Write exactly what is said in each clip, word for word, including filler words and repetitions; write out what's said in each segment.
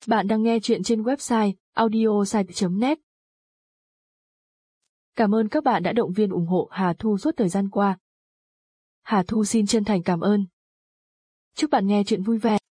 Bạn đang nghe chuyện trên website audiosite chấm net. Cảm ơn các bạn đã động viên ủng hộ Hà Thu suốt thời gian qua. Hà Thu xin chân thành cảm ơn. Chúc bạn nghe chuyện vui vẻ.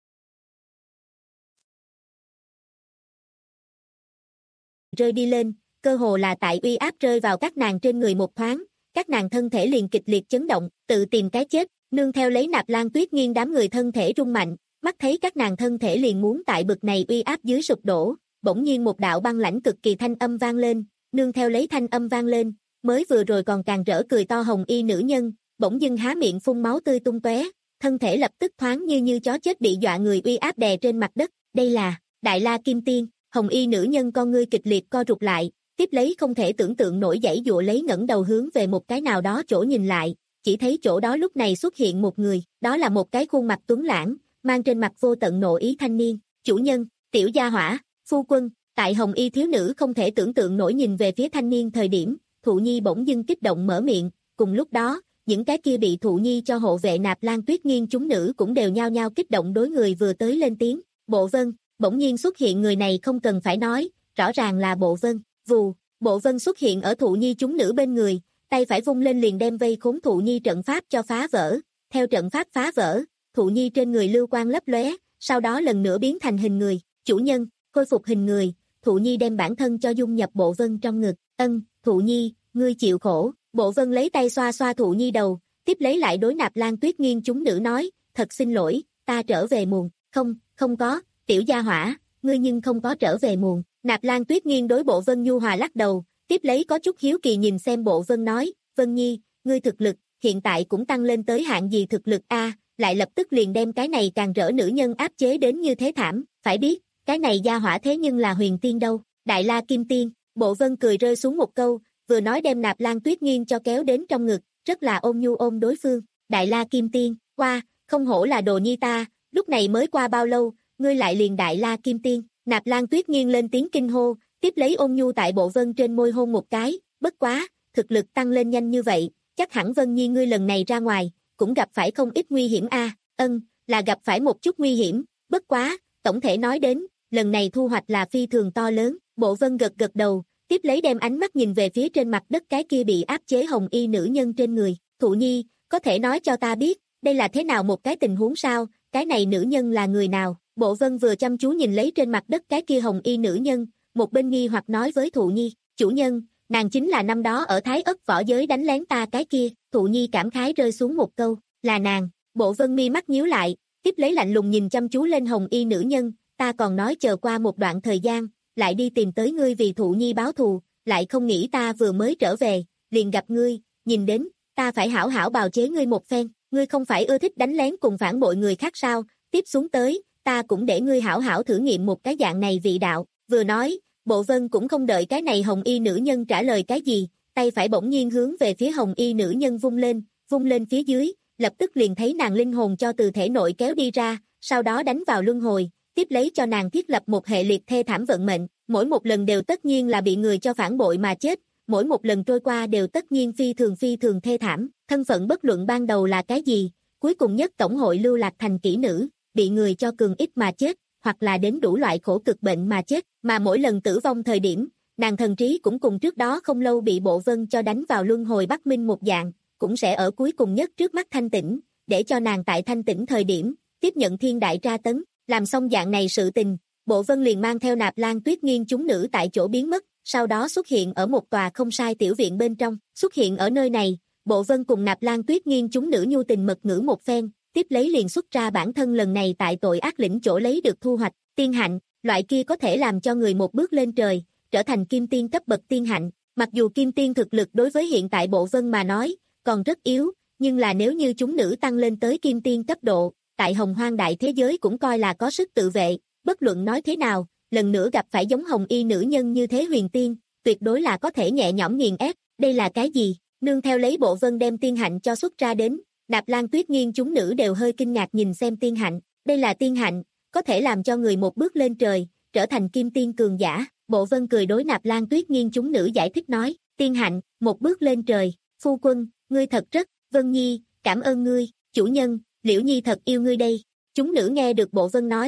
Rơi đi lên, cơ hồ là tại uy áp rơi vào các nàng trên người một thoáng, các nàng thân thể liền kịch liệt chấn động, tự tìm cái chết, nương theo lấy Nạp Lan Tuyết Nghiên đám người thân thể rung mạnh, mắt thấy các nàng thân thể liền muốn tại bực này uy áp dưới sụp đổ, bỗng nhiên một đạo băng lãnh cực kỳ thanh âm vang lên, nương theo lấy thanh âm vang lên, mới vừa rồi còn càng rỡ cười to hồng y nữ nhân, bỗng dưng há miệng phun máu tươi tung tóe, thân thể lập tức thoáng như như chó chết bị dọa người uy áp đè trên mặt đất, đây là Đại La Kim Tiên. Hồng y nữ nhân con ngươi kịch liệt co rụt lại, tiếp lấy không thể tưởng tượng nổi giãy giụa lấy ngẩng đầu hướng về một cái nào đó chỗ nhìn lại, chỉ thấy chỗ đó lúc này xuất hiện một người, đó là một cái khuôn mặt tuấn lãng, mang trên mặt vô tận nộ ý thanh niên, chủ nhân, tiểu gia hỏa, phu quân. Tại hồng y thiếu nữ không thể tưởng tượng nổi nhìn về phía thanh niên thời điểm, Thụ Nhi bỗng dưng kích động mở miệng, cùng lúc đó, những cái kia bị Thụ Nhi cho hộ vệ Nạp Lan Tuyết Nghiên chúng nữ cũng đều nhao nhao kích động đối người vừa tới lên tiếng, Bộ Vân. Bỗng nhiên xuất hiện người này không cần phải nói, rõ ràng là Bộ Vân. Vù, Bộ Vân xuất hiện ở Thụ Nhi chúng nữ bên người, tay phải vung lên liền đem vây khốn Thụ Nhi trận pháp cho phá vỡ. Theo trận pháp phá vỡ, Thụ Nhi trên người lưu quang lấp lóe, sau đó lần nữa biến thành hình người. Chủ nhân, khôi phục hình người. Thụ Nhi đem bản thân cho dung nhập Bộ Vân trong ngực. Ân, Thụ Nhi, ngươi chịu khổ. Bộ Vân lấy tay xoa xoa Thụ Nhi đầu, tiếp lấy lại đối Nạp Lan Tuyết Nghiên chúng nữ nói, thật xin lỗi, ta trở về muộn. Không, không có. Tiểu gia hỏa, ngươi nhưng không có trở về muộn. Nạp Lan Tuyết Nghiên đối Bộ Vân nhu hòa lắc đầu, tiếp lấy có chút hiếu kỳ nhìn xem Bộ Vân nói, Vân Nhi, ngươi thực lực, hiện tại cũng tăng lên tới hạng gì thực lực a, lại lập tức liền đem cái này càng rỡ nữ nhân áp chế đến như thế thảm, phải biết, cái này gia hỏa thế nhưng là huyền tiên đâu, Đại La Kim Tiên. Bộ Vân cười rơi xuống một câu, vừa nói đem Nạp Lan Tuyết Nghiên cho kéo đến trong ngực, rất là ôm nhu ôm đối phương, Đại La Kim Tiên, qua, không hổ là đồ nhi ta, lúc này mới qua bao lâu, ngươi lại liền Đại La Kim Tiên. Nạp Lan Tuyết Nghiên lên tiếng kinh hô, tiếp lấy ôn nhu tại Bộ Vân trên môi hôn một cái, bất quá, thực lực tăng lên nhanh như vậy, chắc hẳn Vân Nhi ngươi lần này ra ngoài, cũng gặp phải không ít nguy hiểm a. Ân, là gặp phải một chút nguy hiểm, bất quá, tổng thể nói đến, lần này thu hoạch là phi thường to lớn. Bộ Vân gật gật đầu, tiếp lấy đem ánh mắt nhìn về phía trên mặt đất cái kia bị áp chế hồng y nữ nhân trên người. Thụ Nhi, có thể nói cho ta biết, đây là thế nào một cái tình huống sao, cái này nữ nhân là người nào? Bộ Vân vừa chăm chú nhìn lấy trên mặt đất cái kia hồng y nữ nhân, một bên nghi hoặc nói với Thụ Nhi, chủ nhân, nàng chính là năm đó ở Thái Ất võ giới đánh lén ta cái kia. Thụ Nhi cảm khái rơi xuống một câu, là nàng. Bộ Vân mi mắt nhíu lại, tiếp lấy lạnh lùng nhìn chăm chú lên hồng y nữ nhân, ta còn nói chờ qua một đoạn thời gian, lại đi tìm tới ngươi vì Thụ Nhi báo thù, lại không nghĩ ta vừa mới trở về, liền gặp ngươi, nhìn đến, ta phải hảo hảo bào chế ngươi một phen, ngươi không phải ưa thích đánh lén cùng phản bội người khác sao, tiếp xuống tới, ta cũng để ngươi hảo hảo thử nghiệm một cái dạng này vị đạo. Vừa nói, Bộ Vân cũng không đợi cái này hồng y nữ nhân trả lời cái gì, tay phải bỗng nhiên hướng về phía hồng y nữ nhân vung lên, vung lên phía dưới, lập tức liền thấy nàng linh hồn cho từ thể nội kéo đi ra, sau đó đánh vào luân hồi, tiếp lấy cho nàng thiết lập một hệ liệt thê thảm vận mệnh, mỗi một lần đều tất nhiên là bị người cho phản bội mà chết, mỗi một lần trôi qua đều tất nhiên phi thường phi thường thê thảm, thân phận bất luận ban đầu là cái gì, cuối cùng nhất tổng hội lưu lạc thành kỹ nữ, bị người cho cường ít mà chết, hoặc là đến đủ loại khổ cực bệnh mà chết, mà mỗi lần tử vong thời điểm, nàng thần trí cũng cùng trước đó không lâu bị Bộ Vân cho đánh vào luân hồi Bắc Minh một dạng, cũng sẽ ở cuối cùng nhất trước mắt thanh tĩnh, để cho nàng tại thanh tĩnh thời điểm, tiếp nhận thiên đại tra tấn, làm xong dạng này sự tình, Bộ Vân liền mang theo Nạp Lan Tuyết Nghiên chúng nữ tại chỗ biến mất, sau đó xuất hiện ở một tòa không sai tiểu viện bên trong, xuất hiện ở nơi này, Bộ Vân cùng Nạp Lan Tuyết Nghiên chúng nữ nhu tình mật ngữ một phen, tiếp lấy liền xuất ra bản thân lần này tại tội ác lĩnh chỗ lấy được thu hoạch, tiên hạnh, loại kia có thể làm cho người một bước lên trời, trở thành kim tiên cấp bậc tiên hạnh, mặc dù kim tiên thực lực đối với hiện tại Bộ Vân mà nói, còn rất yếu, nhưng là nếu như chúng nữ tăng lên tới kim tiên cấp độ, tại hồng hoang đại thế giới cũng coi là có sức tự vệ, bất luận nói thế nào, lần nữa gặp phải giống hồng y nữ nhân như thế huyền tiên, tuyệt đối là có thể nhẹ nhõm nghiền ép, đây là cái gì? Nương theo lấy Bộ Vân đem tiên hạnh cho xuất ra đến, Nạp Lan Tuyết Nghiên chúng nữ đều hơi kinh ngạc nhìn xem tiên hạnh, đây là tiên hạnh, có thể làm cho người một bước lên trời, trở thành kim tiên cường giả. Bộ Vân cười đối Nạp Lan Tuyết Nghiên chúng nữ giải thích nói, tiên hạnh, một bước lên trời, phu quân, ngươi thật rất, Vân Nhi, cảm ơn ngươi, chủ nhân, Liễu Nhi thật yêu ngươi đây. Chúng nữ nghe được Bộ Vân nói,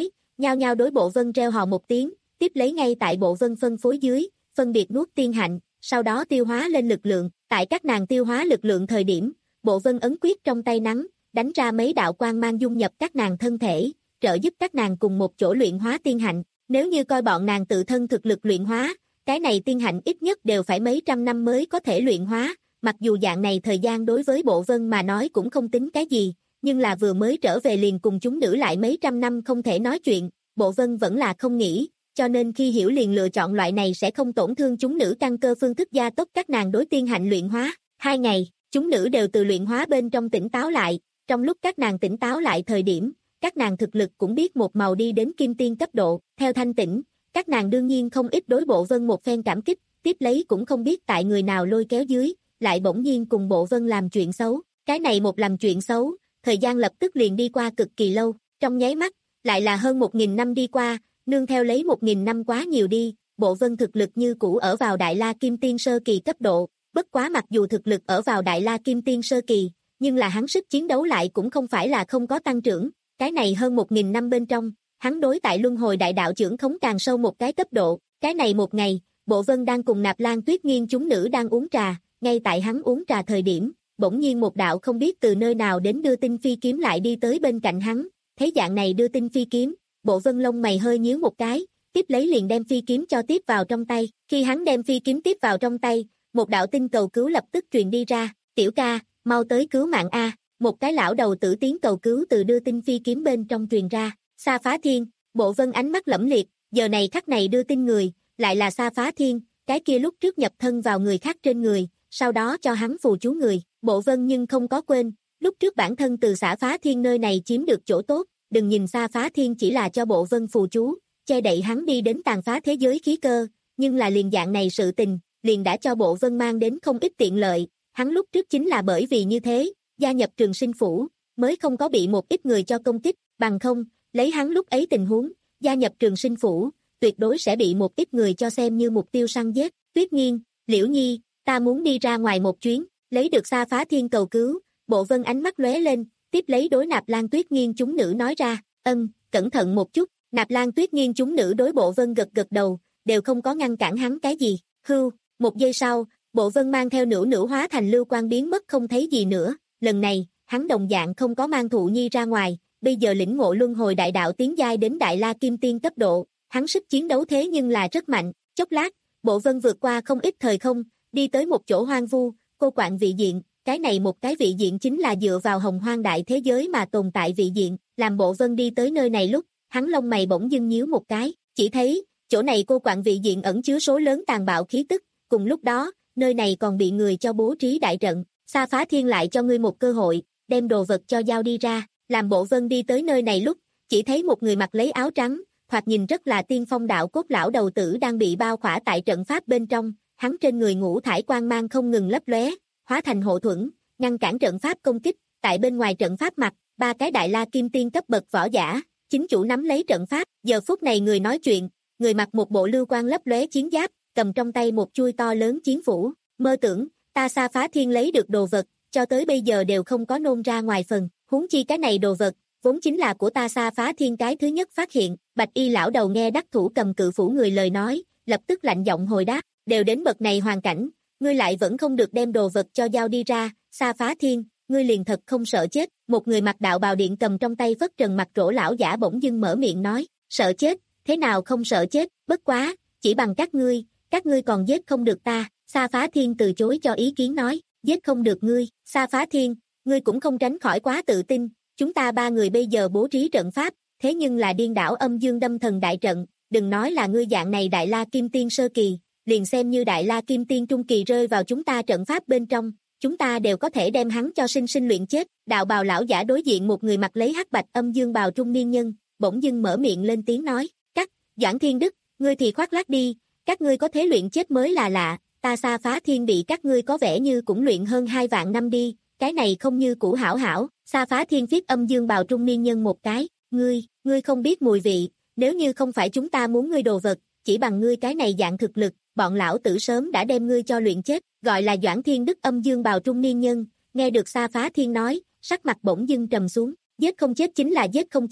nhao nhao đối Bộ Vân reo hò một tiếng, tiếp lấy ngay tại Bộ Vân phân phối dưới, phân biệt nuốt tiên hạnh, sau đó tiêu hóa lên lực lượng, tại các nàng tiêu hóa lực lượng thời điểm, Bộ Vân ấn quyết trong tay nắng, đánh ra mấy đạo quang mang dung nhập các nàng thân thể, trợ giúp các nàng cùng một chỗ luyện hóa tiên hạnh, nếu như coi bọn nàng tự thân thực lực luyện hóa, cái này tiên hạnh ít nhất đều phải mấy trăm năm mới có thể luyện hóa, mặc dù dạng này thời gian đối với Bộ Vân mà nói cũng không tính cái gì, nhưng là vừa mới trở về liền cùng chúng nữ lại mấy trăm năm không thể nói chuyện, Bộ Vân vẫn là không nghĩ, cho nên khi hiểu liền lựa chọn loại này sẽ không tổn thương chúng nữ căn cơ phương thức gia tốc các nàng đối tiên hạnh luyện hóa. Hai ngày, chúng nữ đều từ luyện hóa bên trong tỉnh táo lại, trong lúc các nàng tỉnh táo lại thời điểm, các nàng thực lực cũng biết một màu đi đến kim tiên cấp độ, theo thanh tỉnh, các nàng đương nhiên không ít đối Bộ Vân một phen cảm kích, tiếp lấy cũng không biết tại người nào lôi kéo dưới, lại bỗng nhiên cùng Bộ Vân làm chuyện xấu, cái này một làm chuyện xấu, thời gian lập tức liền đi qua cực kỳ lâu, trong nháy mắt, lại là hơn một nghìn năm đi qua, nương theo lấy một nghìn năm quá nhiều đi, Bộ Vân thực lực như cũ ở vào Đại La Kim Tiên Sơ Kỳ cấp độ, bất quá mặc dù thực lực ở vào Đại La Kim Tiên Sơ Kỳ, nhưng là hắn sức chiến đấu lại cũng không phải là không có tăng trưởng, cái này hơn một nghìn năm bên trong, hắn đối tại luân hồi đại đạo trưởng khống càng sâu một cái cấp độ, cái này một ngày, Bộ Vân đang cùng Nạp Lan Tuyết Nghiên chúng nữ đang uống trà, ngay tại hắn uống trà thời điểm, bỗng nhiên một đạo không biết từ nơi nào đến đưa tin phi kiếm lại đi tới bên cạnh hắn, thấy dạng này đưa tin phi kiếm, Bộ Vân lông mày hơi nhíu một cái, tiếp lấy liền đem phi kiếm cho tiếp vào trong tay, khi hắn đem phi kiếm tiếp vào trong tay, một đạo tinh cầu cứu lập tức truyền đi ra, tiểu ca, mau tới cứu mạng A, một cái lão đầu tử tiếng cầu cứu từ đưa tin phi kiếm bên trong truyền ra, Sa Phá Thiên, Bộ Vân ánh mắt lẫm liệt, giờ này khắc này đưa tin người, lại là Sa Phá Thiên, cái kia lúc trước nhập thân vào người khác trên người, sau đó cho hắn phù chú người, Bộ Vân nhưng không có quên, lúc trước bản thân từ Sa Phá Thiên nơi này chiếm được chỗ tốt, đừng nhìn Sa Phá Thiên chỉ là cho Bộ Vân phù chú, che đậy hắn đi đến tàn phá thế giới khí cơ, nhưng là liền dạng này sự tình, liền đã cho Bộ Vân mang đến không ít tiện lợi, hắn lúc trước chính là bởi vì như thế, gia nhập Trường Sinh Phủ, mới không có bị một ít người cho công kích, bằng không, lấy hắn lúc ấy tình huống, gia nhập Trường Sinh Phủ, tuyệt đối sẽ bị một ít người cho xem như mục tiêu săn giết, Tuyết Nghiên, Liễu Nhi, ta muốn đi ra ngoài một chuyến, lấy được Sa Phá Thiên cầu cứu, Bộ Vân ánh mắt lóe lên, tiếp lấy đối Nạp Lan Tuyết Nghiên chúng nữ nói ra, ân, cẩn thận một chút, Nạp Lan Tuyết Nghiên chúng nữ đối Bộ Vân gật gật đầu, đều không có ngăn cản hắn cái gì, hưu, một giây sau, Bộ Vân mang theo nửa nửa hóa thành lưu quang biến mất không thấy gì nữa, lần này, hắn đồng dạng không có mang Thụ Nhi ra ngoài, bây giờ lĩnh ngộ luân hồi đại đạo tiến giai đến Đại La Kim Tiên cấp độ, hắn sức chiến đấu thế nhưng là rất mạnh, chốc lát, Bộ Vân vượt qua không ít thời không, đi tới một chỗ hoang vu, cô quạng vị diện, cái này một cái vị diện chính là dựa vào hồng hoang đại thế giới mà tồn tại vị diện, làm Bộ Vân đi tới nơi này lúc, hắn lông mày bỗng dưng nhíu một cái, chỉ thấy, chỗ này cô quạng vị diện ẩn chứa số lớn tàn bạo khí tức, cùng lúc đó, nơi này còn bị người cho bố trí đại trận, Sa Phá Thiên lại cho ngươi một cơ hội, đem đồ vật cho giao đi ra, làm Bộ Vân đi tới nơi này lúc, chỉ thấy một người mặc lấy áo trắng, thoạt nhìn rất là tiên phong đạo cốt lão đầu tử đang bị bao khỏa tại trận pháp bên trong, hắn trên người ngũ thải quang mang không ngừng lấp lóe, hóa thành hộ thuẫn, ngăn cản trận pháp công kích, tại bên ngoài trận pháp mặt, ba cái Đại La Kim Tiên cấp bậc võ giả, chính chủ nắm lấy trận pháp, giờ phút này người nói chuyện, người mặc một bộ lưu quang lấp lóe chiến giáp, cầm trong tay một chuôi to lớn chiến phủ, mơ tưởng, ta Sa Phá Thiên lấy được đồ vật, cho tới bây giờ đều không có nôn ra ngoài phần, huống chi cái này đồ vật, vốn chính là của ta Sa Phá Thiên cái thứ nhất phát hiện, Bạch Y lão đầu nghe đắc thủ cầm cự phủ người lời nói, lập tức lạnh giọng hồi đáp, đều đến bậc này hoàn cảnh, ngươi lại vẫn không được đem đồ vật cho giao đi ra, Sa Phá Thiên, ngươi liền thật không sợ chết, một người mặc đạo bào điện cầm trong tay phất trần mặt rỗ lão giả bỗng dưng mở miệng nói, sợ chết, thế nào không sợ chết, bất quá, chỉ bằng các ngươi, các ngươi còn giết không được ta, Sa Phá Thiên từ chối cho ý kiến nói, giết không được ngươi, Sa Phá Thiên, ngươi cũng không tránh khỏi quá tự tin, chúng ta ba người bây giờ bố trí trận pháp, thế nhưng là điên đảo âm dương đâm thần đại trận, đừng nói là ngươi dạng này Đại La Kim Tiên sơ kỳ, liền xem như Đại La Kim Tiên trung kỳ rơi vào chúng ta trận pháp bên trong, chúng ta đều có thể đem hắn cho sinh sinh luyện chết, đạo bào lão giả đối diện một người mặc lấy hắc bạch âm dương bào trung niên nhân, bỗng dưng mở miệng lên tiếng nói, cắt, Doãn Thiên Đức, ngươi thì khoác lác đi, các ngươi có thế luyện chết mới là lạ, ta Sa Phá Thiên bị các ngươi có vẻ như cũng luyện hơn hai vạn năm đi, cái này không như cũ hảo hảo, Sa Phá Thiên viết âm dương bào trung niên nhân một cái, ngươi, ngươi không biết mùi vị, nếu như không phải chúng ta muốn ngươi đồ vật, chỉ bằng ngươi cái này dạng thực lực, bọn lão tử sớm đã đem ngươi cho luyện chết, gọi là Doãn Thiên Đức âm dương bào trung niên nhân, nghe được Sa Phá Thiên nói, sắc mặt bỗng dưng trầm xuống, giết không chết chính là giết không chết,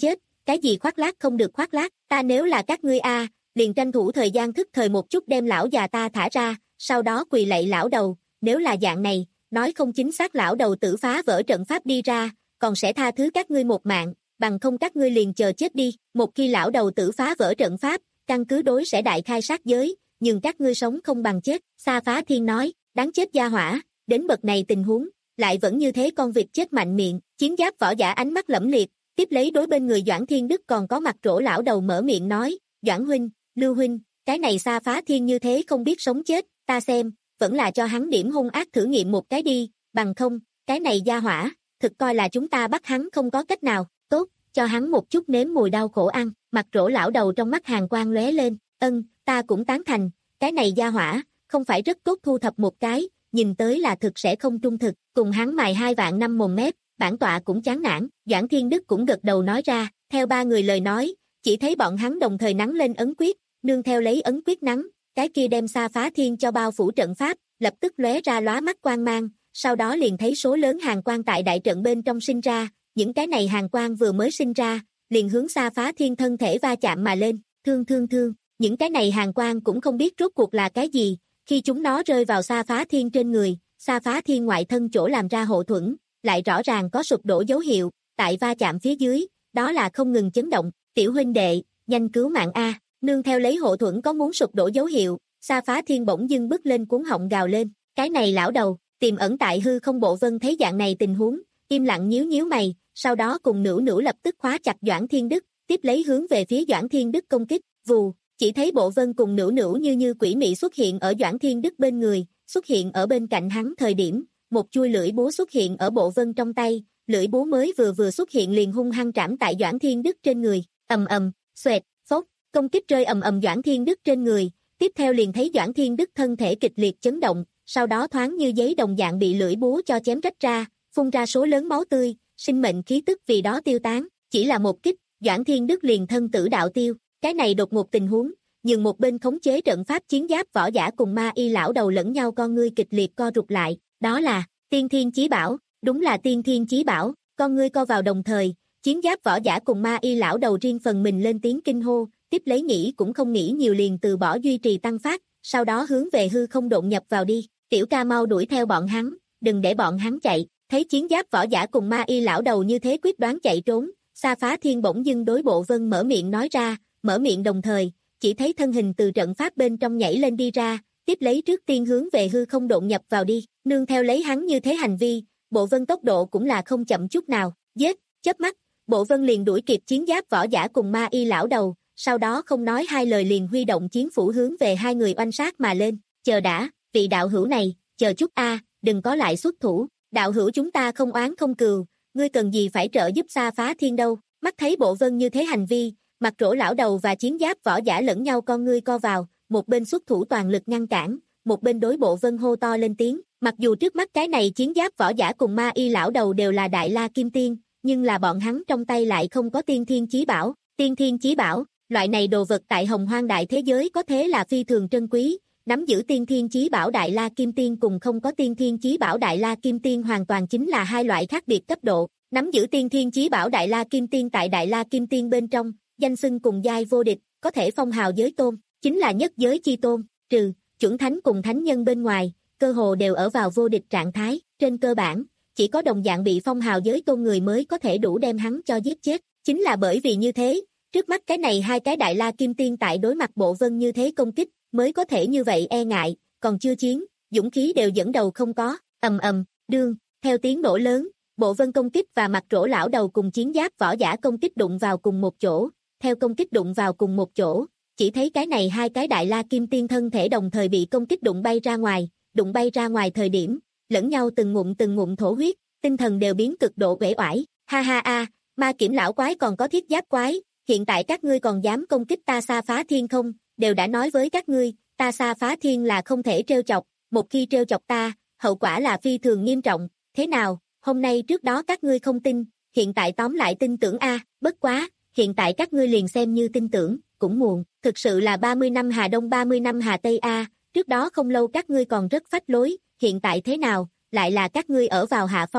cái gì khoác lác không được khoác lác, ta nếu là các ngươi a, liền tranh thủ thời gian thức thời một chút đem lão già ta thả ra, sau đó quỳ lạy lão đầu, nếu là dạng này, nói không chính xác lão đầu tử phá vỡ trận pháp đi ra, còn sẽ tha thứ các ngươi một mạng, bằng không các ngươi liền chờ chết đi, một khi lão đầu tử phá vỡ trận pháp, căn cứ đối sẽ đại khai sát giới, nhưng các ngươi sống không bằng chết, Sa Phá Thiên nói, đáng chết gia hỏa, đến bậc này tình huống, lại vẫn như thế con vịt chết mạnh miệng, chiến giáp võ giả ánh mắt lẫm liệt, tiếp lấy đối bên người Doãn Thiên Đức còn có mặt trổ lão đầu mở miệng nói, Doãn huynh, Lưu huynh, cái này Sa Phá Thiên như thế không biết sống chết, ta xem, vẫn là cho hắn điểm hung ác thử nghiệm một cái đi, bằng không, cái này gia hỏa, thực coi là chúng ta bắt hắn không có cách nào, tốt, cho hắn một chút nếm mùi đau khổ ăn, mặt trổ lão đầu trong mắt hàn quang lóe lên, ân, ta cũng tán thành, cái này gia hỏa, không phải rất tốt thu thập một cái, nhìn tới là thực sẽ không trung thực, cùng hắn mài hai vạn năm mồm mép, bản tọa cũng chán nản, Doãn Thiên Đức cũng gật đầu nói ra, theo ba người lời nói, chỉ thấy bọn hắn đồng thời nắng lên ấn quyết, nương theo lấy ấn quyết nắng, cái kia đem Sa Phá Thiên cho bao phủ trận pháp, lập tức lóe ra lóa mắt quang mang, sau đó liền thấy số lớn hàn quang tại đại trận bên trong sinh ra, những cái này hàn quang vừa mới sinh ra, liền hướng Sa Phá Thiên thân thể va chạm mà lên, thương thương thương, những cái này hàn quang cũng không biết rốt cuộc là cái gì, khi chúng nó rơi vào Sa Phá Thiên trên người, Sa Phá Thiên ngoại thân chỗ làm ra hộ thuẫn, lại rõ ràng có sụp đổ dấu hiệu, tại va chạm phía dưới, đó là không ngừng chấn động, tiểu huynh đệ, nhanh cứu mạng a, nương theo lấy hộ thuẫn có muốn sụp đổ dấu hiệu, Sa Phá Thiên bỗng dưng bước lên cuốn họng gào lên, cái này lão đầu, tiềm ẩn tại hư không bộ vân thấy dạng này tình huống, im lặng nhíu nhíu mày, sau đó cùng Nữu Nữu lập tức khóa chặt Doãn Thiên Đức, tiếp lấy hướng về phía Doãn Thiên Đức công kích, vù, chỉ thấy bộ vân cùng Nữu Nữu như như quỷ mị xuất hiện ở Doãn Thiên Đức bên người, xuất hiện ở bên cạnh hắn thời điểm, một chui lưỡi búa xuất hiện ở bộ vân trong tay, lưỡi búa mới vừa vừa xuất hiện liền hung hăng trảm tại Doãn Thiên Đức trên người, ầm ầm, xoẹt, phốc, công kích rơi ầm ầm Doãn Thiên Đức trên người, tiếp theo liền thấy Doãn Thiên Đức thân thể kịch liệt chấn động, sau đó thoáng như giấy đồng dạng bị lưỡi búa cho chém rách ra, phun ra số lớn máu tươi, sinh mệnh khí tức vì đó tiêu tán, chỉ là một kích, Doãn Thiên Đức liền thân tử đạo tiêu, cái này đột ngột tình huống, nhưng một bên khống chế trận pháp chiến giáp võ giả cùng ma y lão đầu lẫn nhau con ngươi kịch liệt co rụt lại, đó là Tiên Thiên Chí Bảo, đúng là Tiên Thiên Chí Bảo, con ngươi co vào đồng thời, chiến giáp võ giả cùng ma y lão đầu riêng phần mình lên tiếng kinh hô, tiếp lấy nghĩ cũng không nghĩ nhiều liền từ bỏ duy trì tăng phát, sau đó hướng về hư không độn nhập vào đi, tiểu ca mau đuổi theo bọn hắn, đừng để bọn hắn chạy, thấy chiến giáp võ giả cùng ma y lão đầu như thế quyết đoán chạy trốn, Sa Phá Thiên bỗng dưng đối bộ vân mở miệng nói ra, mở miệng đồng thời, chỉ thấy thân hình từ trận pháp bên trong nhảy lên đi ra, tiếp lấy trước tiên hướng về hư không độn nhập vào đi, nương theo lấy hắn như thế hành vi, bộ vân tốc độ cũng là không chậm chút nào, giết, chớp mắt, bộ vân liền đuổi kịp chiến giáp võ giả cùng ma y lão đầu, sau đó không nói hai lời liền huy động chiến phủ hướng về hai người oanh sát mà lên, chờ đã, vị đạo hữu này, chờ chút a, đừng có lại xuất thủ, đạo hữu chúng ta không oán không cừu, ngươi cần gì phải trợ giúp Sa Phá Thiên đâu, mắt thấy bộ vân như thế hành vi, mặt trổ lão đầu và chiến giáp võ giả lẫn nhau con ngươi co vào, một bên xuất thủ toàn lực ngăn cản, một bên đối bộ vân hô to lên tiếng, mặc dù trước mắt cái này chiến giáp võ giả cùng ma y lão đầu đều là đại la kim tiên, nhưng là bọn hắn trong tay lại không có tiên thiên chí bảo, tiên thiên chí bảo, loại này đồ vật tại hồng hoang đại thế giới có thế là phi thường trân quý, nắm giữ tiên thiên chí bảo đại la kim tiên cùng không có tiên thiên chí bảo đại la kim tiên hoàn toàn chính là hai loại khác biệt cấp độ, nắm giữ tiên thiên chí bảo đại la kim tiên tại đại la kim tiên bên trong, danh xưng cùng giai vô địch, có thể phong hào giới tôn, chính là nhất giới chi tôn, trừ chuẩn thánh cùng thánh nhân bên ngoài, cơ hồ đều ở vào vô địch trạng thái, trên cơ bản, chỉ có đồng dạng bị phong hào giới tôn người mới có thể đủ đem hắn cho giết chết, chính là bởi vì như thế, trước mắt cái này hai cái đại la kim tiên tại đối mặt bộ vân như thế công kích, mới có thể như vậy e ngại, còn chưa chiến, dũng khí đều dẫn đầu không có, ầm ầm, đương, theo tiếng nổ lớn, bộ vân công kích và mặt trổ lão đầu cùng chiến giáp võ giả công kích đụng vào cùng một chỗ, theo công kích đụng vào cùng một chỗ, chỉ thấy cái này hai cái đại la kim tiên thân thể đồng thời bị công kích đụng bay ra ngoài, đụng bay ra ngoài thời điểm, lẫn nhau từng ngụm từng ngụm thổ huyết, tinh thần đều biến cực độ uể oải, ha ha a, ma kiểm lão quái còn có thiết giáp quái, hiện tại các ngươi còn dám công kích ta Sa Phá Thiên không, đều đã nói với các ngươi, ta Sa Phá Thiên là không thể trêu chọc, một khi trêu chọc ta, hậu quả là phi thường nghiêm trọng, thế nào, hôm nay trước đó các ngươi không tin, hiện tại tóm lại tin tưởng a, bất quá, hiện tại các ngươi liền xem như tin tưởng, cũng muộn, thực sự là ba mươi năm Hà Đông ba mươi năm Hà Tây a, trước đó không lâu các ngươi còn rất phách lối, hiện tại thế nào, lại là các ngươi ở vào hạ phong,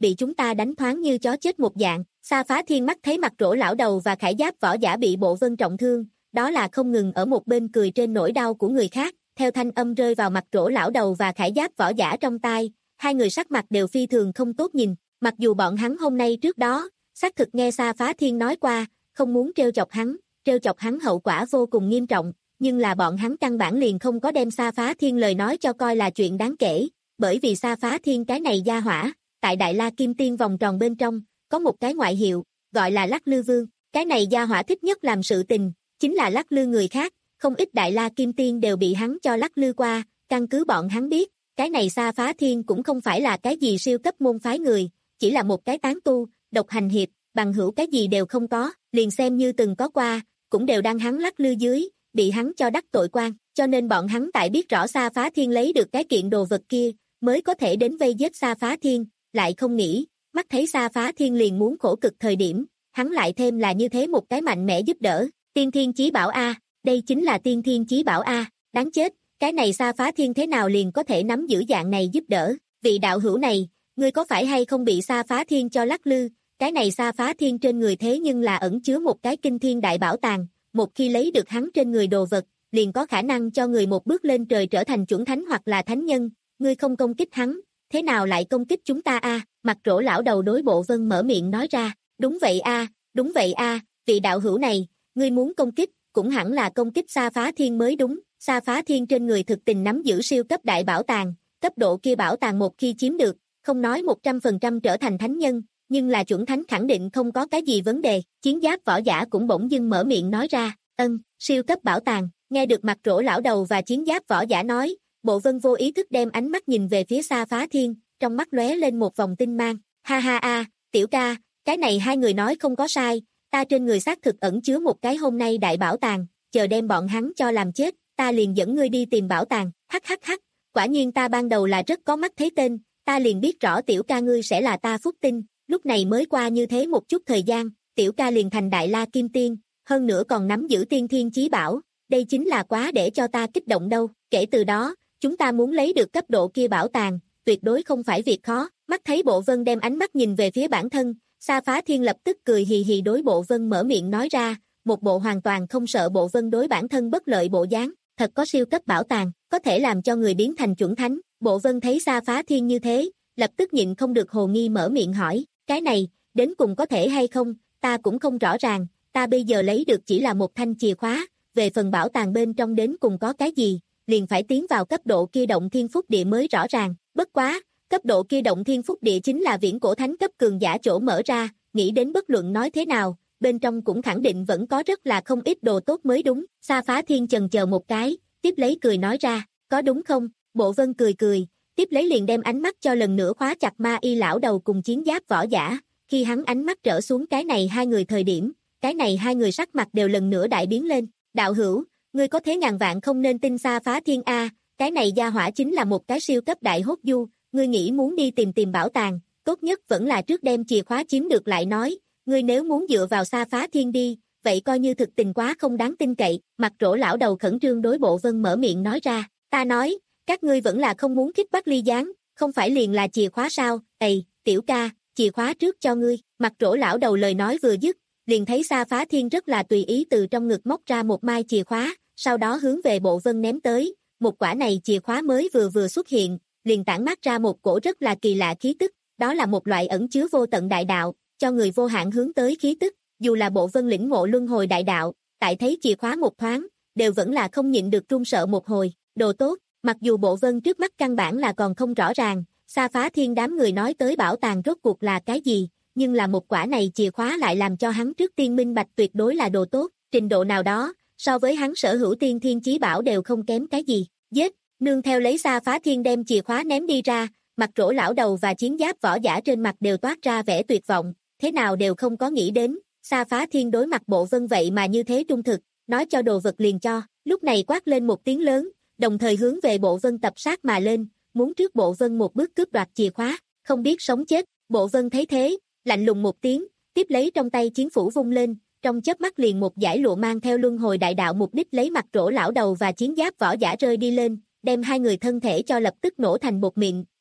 bị chúng ta đánh thoáng như chó chết một dạng. Sa Phá Thiên mắt thấy Mặt Rỗ lão đầu và khải giáp võ giả bị Bộ Vân trọng thương, đó là không ngừng ở một bên cười trên nỗi đau của người khác, theo thanh âm rơi vào Mặt Rỗ lão đầu và khải giáp võ giả trong tai, hai người sắc mặt đều phi thường không tốt nhìn, mặc dù bọn hắn hôm nay trước đó, xác thực nghe Sa Phá Thiên nói qua, không muốn trêu chọc hắn, trêu chọc hắn hậu quả vô cùng nghiêm trọng, nhưng là bọn hắn căn bản liền không có đem Sa Phá Thiên lời nói cho coi là chuyện đáng kể, bởi vì Sa Phá Thiên cái này gia hỏa, tại Đại La Kim Tiên vòng tròn bên trong, có một cái ngoại hiệu, gọi là Lắc Lư Vương, cái này gia hỏa thích nhất làm sự tình, chính là lắc lư người khác, không ít Đại La Kim Tiên đều bị hắn cho lắc lư qua, căn cứ bọn hắn biết, cái này Sa Phá Thiên cũng không phải là cái gì siêu cấp môn phái người, chỉ là một cái tán tu, độc hành hiệp, bằng hữu cái gì đều không có, liền xem như từng có qua, cũng đều đang hắn lắc lư dưới, bị hắn cho đắc tội quan, cho nên bọn hắn tại biết rõ Sa Phá Thiên lấy được cái kiện đồ vật kia, mới có thể đến vây giết Sa Phá Thiên, lại không nghĩ, mắt thấy Sa Phá Thiên liền muốn khổ cực thời điểm, hắn lại thêm là như thế một cái mạnh mẽ giúp đỡ, Tiên Thiên Chí Bảo A, đây chính là Tiên Thiên Chí Bảo A, đáng chết, cái này Sa Phá Thiên thế nào liền có thể nắm giữ dạng này giúp đỡ, vị đạo hữu này, ngươi có phải hay không bị Sa Phá Thiên cho lắc lư, cái này Sa Phá Thiên trên người thế nhưng là ẩn chứa một cái kinh thiên đại bảo tàng, một khi lấy được hắn trên người đồ vật, liền có khả năng cho người một bước lên trời trở thành chuẩn thánh hoặc là thánh nhân, ngươi không công kích hắn, thế nào lại công kích chúng ta a? Mặt Rỗ lão đầu đối Bộ Vân mở miệng nói ra, đúng vậy a, đúng vậy a, vị đạo hữu này, ngươi muốn công kích, cũng hẳn là công kích Sa Phá Thiên mới đúng, Sa Phá Thiên trên người thực tình nắm giữ siêu cấp đại bảo tàng, cấp độ kia bảo tàng một khi chiếm được, không nói một trăm phần trăm trở thành thánh nhân, nhưng là chuẩn thánh khẳng định không có cái gì vấn đề, chiến giáp võ giả cũng bỗng dưng mở miệng nói ra, ân, siêu cấp bảo tàng, nghe được Mặt Rỗ lão đầu và chiến giáp võ giả nói, Bộ Vân vô ý thức đem ánh mắt nhìn về phía Sa Phá Thiên, trong mắt lóe lên một vòng tinh mang, ha ha a, tiểu ca, cái này hai người nói không có sai, ta trên người xác thực ẩn chứa một cái hôm nay đại bảo tàng, chờ đem bọn hắn cho làm chết, ta liền dẫn ngươi đi tìm bảo tàng, hắc hắc hắc, quả nhiên ta ban đầu là rất có mắt thấy tên, ta liền biết rõ tiểu ca ngươi sẽ là ta phúc tinh, lúc này mới qua như thế một chút thời gian, tiểu ca liền thành Đại La Kim Tiên, hơn nữa còn nắm giữ Tiên Thiên Chí Bảo, đây chính là quá để cho ta kích động đâu, kể từ đó, chúng ta muốn lấy được cấp độ kia bảo tàng, tuyệt đối không phải việc khó, mắt thấy Bộ Vân đem ánh mắt nhìn về phía bản thân, Sa Phá Thiên lập tức cười hì hì đối Bộ Vân mở miệng nói ra, một bộ hoàn toàn không sợ Bộ Vân đối bản thân bất lợi bộ dáng, thật có siêu cấp bảo tàng, có thể làm cho người biến thành chuẩn thánh, Bộ Vân thấy Sa Phá Thiên như thế, lập tức nhịn không được hồ nghi mở miệng hỏi, cái này, đến cùng có thể hay không, ta cũng không rõ ràng, ta bây giờ lấy được chỉ là một thanh chìa khóa, về phần bảo tàng bên trong đến cùng có cái gì, liền phải tiến vào cấp độ kia động thiên phúc địa mới rõ ràng, bất quá, cấp độ kia động thiên phúc địa chính là viễn cổ thánh cấp cường giả chỗ mở ra, nghĩ đến bất luận nói thế nào, bên trong cũng khẳng định vẫn có rất là không ít đồ tốt mới đúng, Sa Phá Thiên chần chờ một cái, tiếp lấy cười nói ra, có đúng không, Bộ Vân cười cười, tiếp lấy liền đem ánh mắt cho lần nữa khóa chặt Ma Y lão đầu cùng chiến giáp võ giả, khi hắn ánh mắt trở xuống cái này hai người thời điểm, cái này hai người sắc mặt đều lần nữa đại biến lên, đạo hữu, ngươi có thế ngàn vạn không nên tin Sa Phá Thiên a, cái này gia hỏa chính là một cái siêu cấp đại hốt du, ngươi nghĩ muốn đi tìm tìm bảo tàng, tốt nhất vẫn là trước đem chìa khóa chiếm được lại nói, ngươi nếu muốn dựa vào Sa Phá Thiên đi, vậy coi như thực tình quá không đáng tin cậy, Mặt Rỗ lão đầu khẩn trương đối Bộ Vân mở miệng nói ra, ta nói, các ngươi vẫn là không muốn khích bắt ly gián, không phải liền là chìa khóa sao, ầy, tiểu ca, chìa khóa trước cho ngươi, Mặt Rỗ lão đầu lời nói vừa dứt, liền thấy Sa Phá Thiên rất là tùy ý từ trong ngực móc ra một mai chìa khóa, sau đó hướng về Bộ Vân ném tới, một quả này chìa khóa mới vừa vừa xuất hiện, liền tản mát ra một cổ rất là kỳ lạ khí tức, đó là một loại ẩn chứa vô tận đại đạo, cho người vô hạn hướng tới khí tức, dù là Bộ Vân lĩnh ngộ luân hồi đại đạo, tại thấy chìa khóa một thoáng, đều vẫn là không nhịn được run sợ một hồi, đồ tốt, mặc dù Bộ Vân trước mắt căn bản là còn không rõ ràng, Sa Phá Thiên đám người nói tới bảo tàng rốt cuộc là cái gì, nhưng là một quả này chìa khóa lại làm cho hắn trước tiên minh bạch tuyệt đối là đồ tốt, trình độ nào đó, so với hắn sở hữu Tiên Thiên Chí Bảo đều không kém cái gì, giết, nương theo lấy Sa Phá Thiên đem chìa khóa ném đi ra, Mặt Rỗ lão đầu và chiến giáp võ giả trên mặt đều toát ra vẻ tuyệt vọng, thế nào đều không có nghĩ đến, Sa Phá Thiên đối mặt Bộ Vân vậy mà như thế trung thực, nói cho đồ vật liền cho, lúc này quát lên một tiếng lớn, đồng thời hướng về Bộ Vân tập sát mà lên, muốn trước Bộ Vân một bước cướp đoạt chìa khóa, không biết sống chết, Bộ Vân thấy thế, lạnh lùng một tiếng, tiếp lấy trong tay chiến phủ vung lên, trong chớp mắt liền một dải lụa mang theo luân hồi đại đạo mục đích lấy Mặt Rỗ lão đầu và chiến giáp võ giả rơi đi lên, đem hai người thân thể cho lập tức nổ thành bột mịn,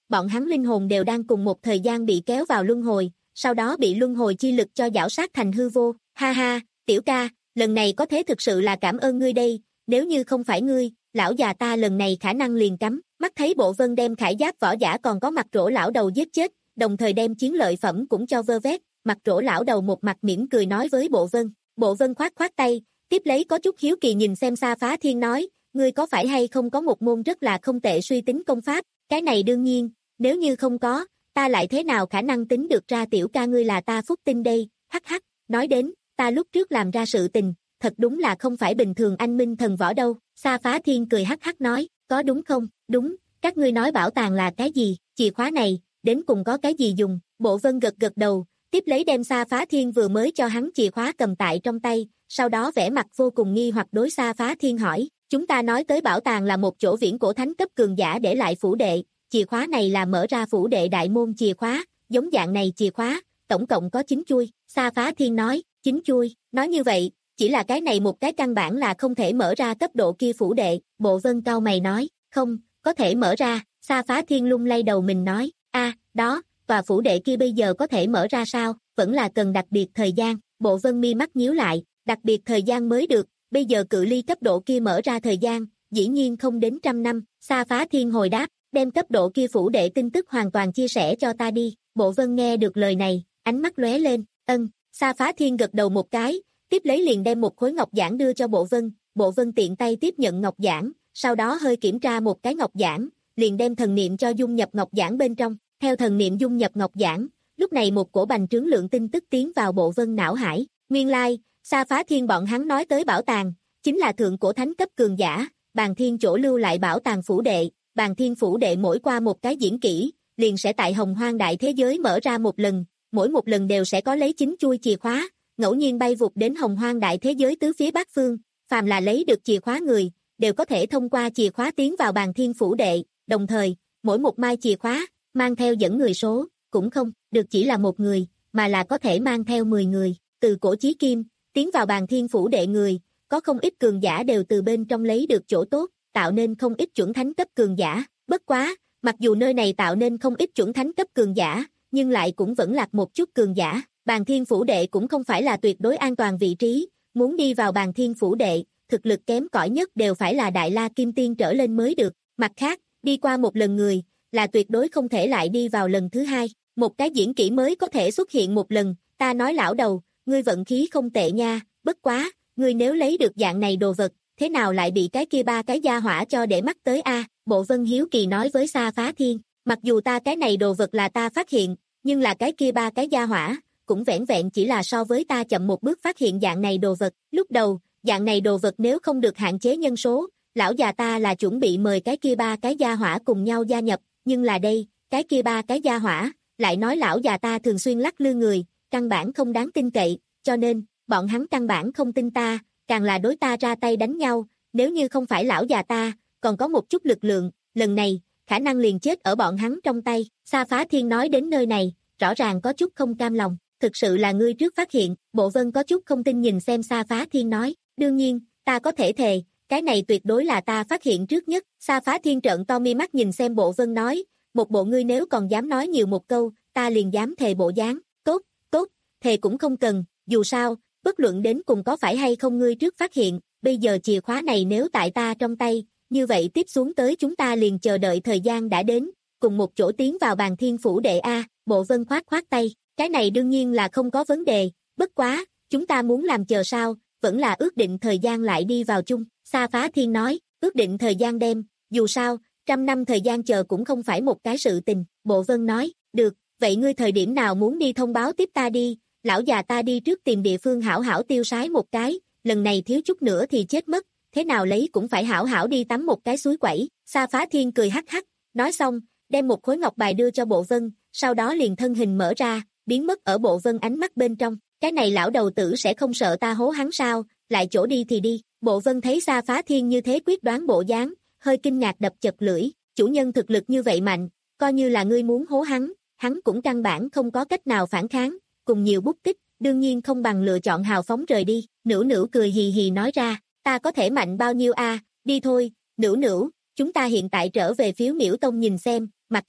bọn hắn linh hồn đều đang cùng một thời gian bị kéo vào luân hồi, sau đó bị luân hồi chi lực cho giảo sát thành hư vô. Ha ha, tiểu ca, lần này có thế thực sự là cảm ơn ngươi đây, nếu như không phải ngươi, lão già ta lần này khả năng liền cắm. Mắt thấy Bộ Vân đem khải giáp võ giả còn có mặt rỗ lão đầu giết chết, đồng thời đem chiến lợi phẩm cũng cho vơ vét, mặt rỗ lão đầu một mặt mỉm cười nói với Bộ Vân. Bộ Vân khoát khoát tay, tiếp lấy có chút hiếu kỳ nhìn xem Sa Phá Thiên nói, ngươi có phải hay không có một môn rất là không tệ suy tính công pháp, cái này đương nhiên, nếu như không có, ta lại thế nào khả năng tính được ra tiểu ca ngươi là ta phúc tinh đây, hắc hắc, nói đến, ta lúc trước làm ra sự tình, thật đúng là không phải bình thường anh minh thần võ đâu. Sa Phá Thiên cười hắc hắc nói, có đúng không, đúng, các ngươi nói bảo tàng là cái gì, chìa khóa này, đến cùng có cái gì dùng. Bộ Vân gật gật đầu, tiếp lấy đem Sa Phá Thiên vừa mới cho hắn chìa khóa cầm tại trong tay, sau đó vẻ mặt vô cùng nghi hoặc đối Sa Phá Thiên hỏi, chúng ta nói tới bảo tàng là một chỗ viễn cổ thánh cấp cường giả để lại phủ đệ, chìa khóa này là mở ra phủ đệ đại môn chìa khóa, giống dạng này chìa khóa, tổng cộng có chín chuôi. Sa Phá Thiên nói, chín chuôi, nói như vậy, chỉ là cái này một cái căn bản là không thể mở ra cấp độ kia phủ đệ. Bộ Vân cau mày nói, không, có thể mở ra. Sa Phá Thiên lung lay đầu mình nói, a, đó, tòa phủ đệ kia bây giờ có thể mở ra sao, vẫn là cần đặc biệt thời gian. Bộ Vân mi mắt nhíu lại, đặc biệt thời gian mới được, bây giờ cự ly cấp độ kia mở ra thời gian, dĩ nhiên không đến trăm năm. Sa Phá Thiên hồi đáp, đem cấp độ kia phủ đệ tin tức hoàn toàn chia sẻ cho ta đi. Bộ Vân nghe được lời này, ánh mắt lóe lên, ân. Sa Phá Thiên gật đầu một cái, tiếp lấy liền đem một khối ngọc giản đưa cho Bộ Vân. Bộ Vân tiện tay tiếp nhận ngọc giản, sau đó hơi kiểm tra một cái ngọc giản, liền đem thần niệm cho dung nhập ngọc giản bên trong. Theo thần niệm dung nhập ngọc giản, lúc này một cổ bành trướng lượng tin tức tiến vào Bộ Vân não hải. Nguyên lai, like, Sa Phá Thiên bọn hắn nói tới bảo tàng, chính là thượng cổ thánh cấp cường giả, Bàn Thiên chỗ lưu lại bảo tàng phủ đệ. Bàn Thiên phủ đệ mỗi qua một cái diễn kỹ, liền sẽ tại Hồng Hoang đại thế giới mở ra một lần, mỗi một lần đều sẽ có lấy chín chuôi chìa khóa, ngẫu nhiên bay vụt đến Hồng Hoang đại thế giới tứ phía bát phương, phàm là lấy được chìa khóa người, đều có thể thông qua chìa khóa tiến vào Bàn Thiên phủ đệ, đồng thời, mỗi một mai chìa khóa, mang theo dẫn người số, cũng không được chỉ là một người, mà là có thể mang theo mười người, từ cổ chí kim, tiến vào Bàn Thiên phủ đệ người, có không ít cường giả đều từ bên trong lấy được chỗ tốt, tạo nên không ít chuẩn thánh cấp cường giả. Bất quá, mặc dù nơi này tạo nên không ít chuẩn thánh cấp cường giả, nhưng lại cũng vẫn lạc một chút cường giả. Bàn Thiên phủ đệ cũng không phải là tuyệt đối an toàn vị trí, muốn đi vào Bàn Thiên phủ đệ, thực lực kém cỏi nhất đều phải là Đại La Kim Tiên trở lên mới được. Mặt khác, đi qua một lần người, là tuyệt đối không thể lại đi vào lần thứ hai. Một cái diễn kỹ mới có thể xuất hiện một lần, ta nói lão đầu, ngươi vận khí không tệ nha, bất quá, ngươi nếu lấy được dạng này đồ vật, thế nào lại bị cái kia ba cái gia hỏa cho để mắt tới a? Bộ Vân hiếu kỳ nói với Sa Phá Thiên, mặc dù ta cái này đồ vật là ta phát hiện, nhưng là cái kia ba cái gia hỏa, cũng vẻn vẹn chỉ là so với ta chậm một bước phát hiện dạng này đồ vật. Lúc đầu, dạng này đồ vật nếu không được hạn chế nhân số, lão già ta là chuẩn bị mời cái kia ba cái gia hỏa cùng nhau gia nhập, nhưng là đây, cái kia ba cái gia hỏa, lại nói lão già ta thường xuyên lắc lư người, căn bản không đáng tin cậy, cho nên, bọn hắn căn bản không tin ta, càng là đối ta ra tay đánh nhau, nếu như không phải lão già ta, còn có một chút lực lượng, lần này, khả năng liền chết ở bọn hắn trong tay. Sa Phá Thiên nói đến nơi này, rõ ràng có chút không cam lòng, thực sự là ngươi trước phát hiện. Bộ Vân có chút không tin nhìn xem Sa Phá Thiên nói, đương nhiên, ta có thể thề, cái này tuyệt đối là ta phát hiện trước nhất. Sa Phá Thiên trợn to mi mắt nhìn xem Bộ Vân nói, một bộ ngươi nếu còn dám nói nhiều một câu, ta liền dám thề bộ dáng. Tốt, tốt, thề cũng không cần, dù sao, bất luận đến cùng có phải hay không ngươi trước phát hiện, bây giờ chìa khóa này nếu tại ta trong tay, như vậy tiếp xuống tới chúng ta liền chờ đợi thời gian đã đến, cùng một chỗ tiến vào Bàn Thiên phủ đệ a. Bộ Vân khoát khoát tay, cái này đương nhiên là không có vấn đề, bất quá, chúng ta muốn làm chờ sao, vẫn là ước định thời gian lại đi vào chung. Sa Phá Thiên nói, ước định thời gian đem, dù sao, trăm năm thời gian chờ cũng không phải một cái sự tình. Bộ Vân nói, được, vậy ngươi thời điểm nào muốn đi thông báo tiếp ta đi, lão già ta đi trước tìm địa phương hảo hảo tiêu sái một cái, lần này thiếu chút nữa thì chết mất, thế nào lấy cũng phải hảo hảo đi tắm một cái suối quẩy. Sa Phá Thiên cười hắc hắc, nói xong, đem một khối ngọc bài đưa cho Bộ Vân, sau đó liền thân hình mở ra, biến mất ở Bộ Vân ánh mắt bên trong. Cái này lão đầu tử sẽ không sợ ta hố hắn sao, lại chỗ đi thì đi. Bộ Vân thấy Sa Phá Thiên như thế quyết đoán bộ dáng, hơi kinh ngạc đập chật lưỡi, chủ nhân thực lực như vậy mạnh, coi như là ngươi muốn hố hắn, hắn cũng căn bản không có cách nào phản kháng, cùng nhiều bút tích, đương nhiên không bằng lựa chọn hào phóng rời đi. Nữu Nữu cười hì hì nói ra, ta có thể mạnh bao nhiêu a, đi thôi, Nữu Nữu, chúng ta hiện tại trở về Phiếu Miểu Tông nhìn xem, mặt khác,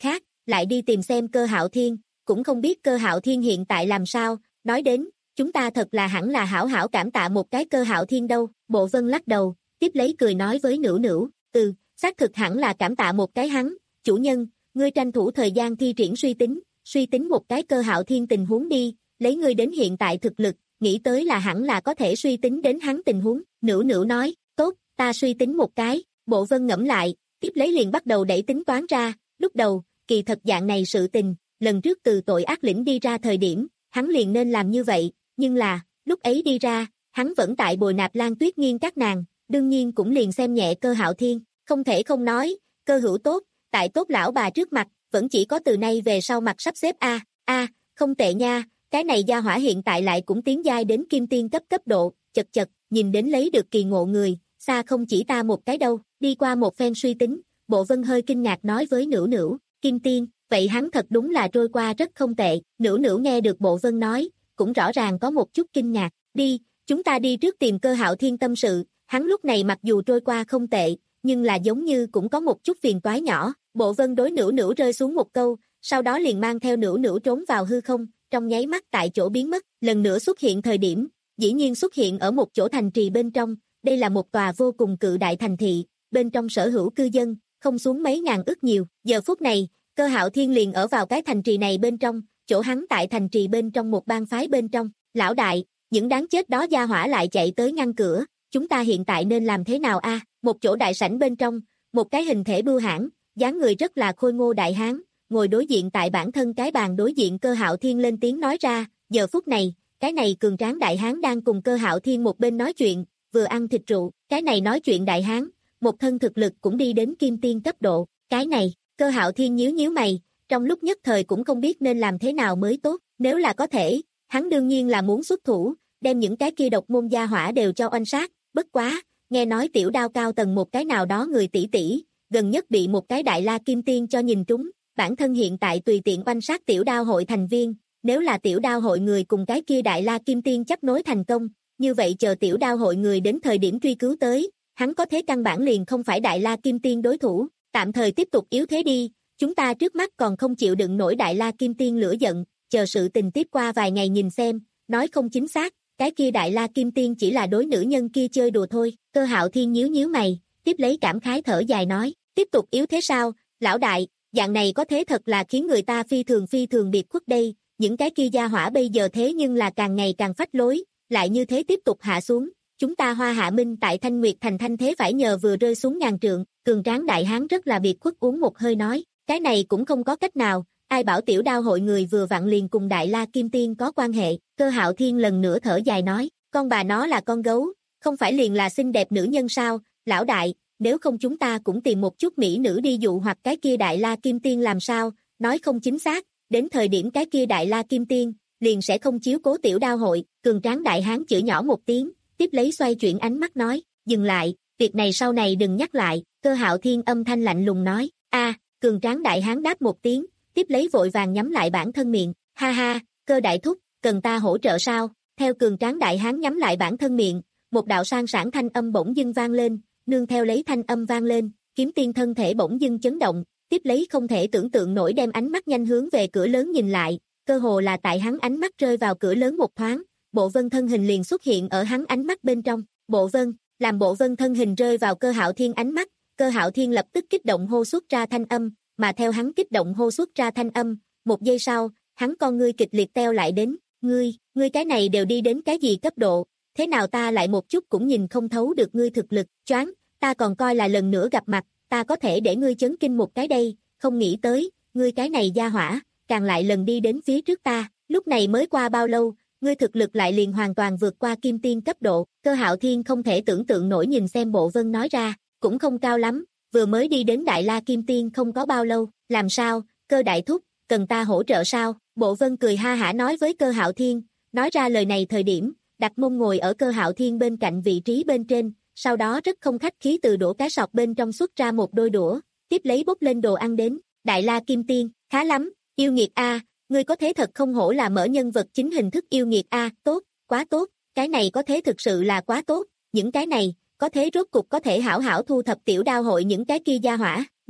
lại đi tìm xem Cơ Hạo Thiên, cũng không biết Cơ Hạo Thiên hiện tại làm sao, nói đến, chúng ta thật là hẳn là hảo hảo cảm tạ một cái Cơ Hạo Thiên đâu, Bộ Vân lắc đầu, tiếp lấy cười nói với Nữu Nữu, ừ, xác thực hẳn là cảm tạ một cái hắn, chủ nhân, ngươi tranh thủ thời gian thi triển suy tính, suy tính một cái Cơ Hạo Thiên tình huống đi, lấy ngươi đến hiện tại thực lực, nghĩ tới là hẳn là có thể suy tính đến hắn tình huống, Nữu Nữu nói, tốt, ta suy tính một cái, Bộ Vân ngẫm lại, tiếp lấy liền bắt đầu đẩy tính toán ra, lúc đầu, kỳ thật dạng này sự tình, lần trước từ tội ác lĩnh đi ra thời điểm, hắn liền nên làm như vậy, nhưng là, lúc ấy đi ra, hắn vẫn tại bồi nạp Lan Tuyết Nghiên các nàng, đương nhiên cũng liền xem nhẹ Cơ Hạo Thiên, không thể không nói, cơ hữu tốt, tại tốt lão bà trước mặt, vẫn chỉ có từ nay về sau mặt sắp xếp a, a, không tệ nha, cái này gia hỏa hiện tại lại cũng tiến giai đến kim tiên cấp cấp độ, chật chật, nhìn đến lấy được kỳ ngộ người, xa không chỉ ta một cái đâu, đi qua một phen suy tính, Bộ Vân hơi kinh ngạc nói với Nữu Nữu, kim tiên, vậy hắn thật đúng là trôi qua rất không tệ, Nữu Nữu nghe được Bộ Vân nói, cũng rõ ràng có một chút kinh ngạc, đi, chúng ta đi trước tìm Cơ Hạo Thiên tâm sự, hắn lúc này mặc dù trôi qua không tệ, nhưng là giống như cũng có một chút phiền toái nhỏ, Bộ Vân đối Nữu Nữu rơi xuống một câu, sau đó liền mang theo Nữu Nữu trốn vào hư không, trong nháy mắt tại chỗ biến mất, lần nữa xuất hiện thời điểm, dĩ nhiên xuất hiện ở một chỗ thành trì bên trong, đây là một tòa vô cùng cự đại thành thị, bên trong sở hữu cư dân, không xuống mấy ngàn ức nhiều, giờ phút này, Cơ Hạo Thiên liền ở vào cái thành trì này bên trong, chỗ hắn tại thành trì bên trong một bang phái bên trong, lão đại, những đáng chết đó gia hỏa lại chạy tới ngăn cửa, chúng ta hiện tại nên làm thế nào a? Một chỗ đại sảnh bên trong, một cái hình thể bưu hãn, dáng người rất là khôi ngô đại hán, ngồi đối diện tại bản thân cái bàn đối diện Cơ Hạo Thiên lên tiếng nói ra, giờ phút này, cái này cường tráng đại hán đang cùng Cơ Hạo Thiên một bên nói chuyện, vừa ăn thịt rượu, cái này nói chuyện đại hán, một thân thực lực cũng đi đến kim tiên cấp độ, cái này, Cơ Hạo Thiên nhíu nhíu mày, trong lúc nhất thời cũng không biết nên làm thế nào mới tốt, nếu là có thể, hắn đương nhiên là muốn xuất thủ, đem những cái kia độc môn gia hỏa đều cho oanh sát, bất quá, nghe nói tiểu đao cao tầng một cái nào đó người tỷ tỷ, gần nhất bị một cái đại la kim tiên cho nhìn trúng, bản thân hiện tại tùy tiện oanh sát tiểu đao hội thành viên, nếu là tiểu đao hội người cùng cái kia đại la kim tiên chấp nối thành công, như vậy chờ tiểu đao hội người đến thời điểm truy cứu tới, hắn có thế căn bản liền không phải đại la kim tiên đối thủ, tạm thời tiếp tục yếu thế đi, chúng ta trước mắt còn không chịu đựng nổi đại la kim tiên lửa giận, chờ sự tình tiếp qua vài ngày nhìn xem, nói không chính xác, cái kia đại la kim tiên chỉ là đối nữ nhân kia chơi đùa thôi, Cơ Hạo Thiên nhíu nhíu mày, tiếp lấy cảm khái thở dài nói, tiếp tục yếu thế sao, lão đại, dạng này có thế thật là khiến người ta phi thường phi thường biệt khuất đây, những cái kia gia hỏa bây giờ thế nhưng là càng ngày càng phách lối, lại như thế tiếp tục hạ xuống, chúng ta Hoa Hạ Minh tại Thanh Nguyệt Thành thanh thế phải nhờ vừa rơi xuống ngàn trượng, cường tráng đại hán rất là biệt khuất uống một hơi nói, cái này cũng không có cách nào, ai bảo tiểu đao hội người vừa vặn liền cùng đại la kim tiên có quan hệ, Cơ Hạo Thiên lần nữa thở dài nói, con bà nó là con gấu, không phải liền là xinh đẹp nữ nhân sao, lão đại, nếu không chúng ta cũng tìm một chút mỹ nữ đi dụ hoặc cái kia đại la kim tiên làm sao, nói không chính xác, đến thời điểm cái kia đại la kim tiên, liền sẽ không chiếu cố tiểu đao hội, cường tráng đại hán chửi nhỏ một tiếng, tiếp lấy xoay chuyển ánh mắt nói, dừng lại, việc này sau này đừng nhắc lại, Cơ Hạo Thiên âm thanh lạnh lùng nói, a, cường tráng đại hán đáp một tiếng, tiếp lấy vội vàng nhắm lại bản thân miệng, ha ha, Cơ đại thúc, cần ta hỗ trợ sao, theo cường tráng đại hán nhắm lại bản thân miệng, một đạo sang sảng thanh âm bỗng dưng vang lên, nương theo lấy thanh âm vang lên, kiếm tiên thân thể bỗng dưng chấn động, tiếp lấy không thể tưởng tượng nổi đem ánh mắt nhanh hướng về cửa lớn nhìn lại, cơ hồ là tại hắn ánh mắt rơi vào cửa lớn một thoáng, Bộ Vân thân hình liền xuất hiện ở hắn ánh mắt bên trong, Bộ Vân, làm Bộ Vân thân hình rơi vào Cơ Hạo Thiên ánh mắt, Cơ Hạo Thiên lập tức kích động hô xuất ra thanh âm, mà theo hắn kích động hô xuất ra thanh âm, một giây sau, hắn con ngươi kịch liệt teo lại đến, ngươi, ngươi cái này đều đi đến cái gì cấp độ, thế nào ta lại một chút cũng nhìn không thấu được ngươi thực lực, choáng, ta còn coi là lần nữa gặp mặt, ta có thể để ngươi chấn kinh một cái đây, không nghĩ tới, ngươi cái này gia hỏa, càng lại lần đi đến phía trước ta, lúc này mới qua bao lâu, ngươi thực lực lại liền hoàn toàn vượt qua kim tiên cấp độ, Cơ Hạo Thiên không thể tưởng tượng nổi nhìn xem Bộ Vân nói ra, cũng không cao lắm, vừa mới đi đến Đại La Kim Tiên không có bao lâu, làm sao, Cơ đại thúc, cần ta hỗ trợ sao, Bộ Vân cười ha hả nói với Cơ Hạo Thiên, nói ra lời này thời điểm, đặt mông ngồi ở Cơ Hạo Thiên bên cạnh vị trí bên trên, sau đó rất không khách khí từ đũa cá sọt bên trong xuất ra một đôi đũa, tiếp lấy bốc lên đồ ăn đến, Đại La Kim Tiên, khá lắm, yêu nghiệt a, ngươi có thế thật không hổ là mở nhân vật chính hình thức yêu nghiệt a, tốt, quá tốt, cái này có thế thực sự là quá tốt, những cái này, có thế rốt cục có thể hảo hảo thu thập tiểu đao hội những cái kia gia hỏa,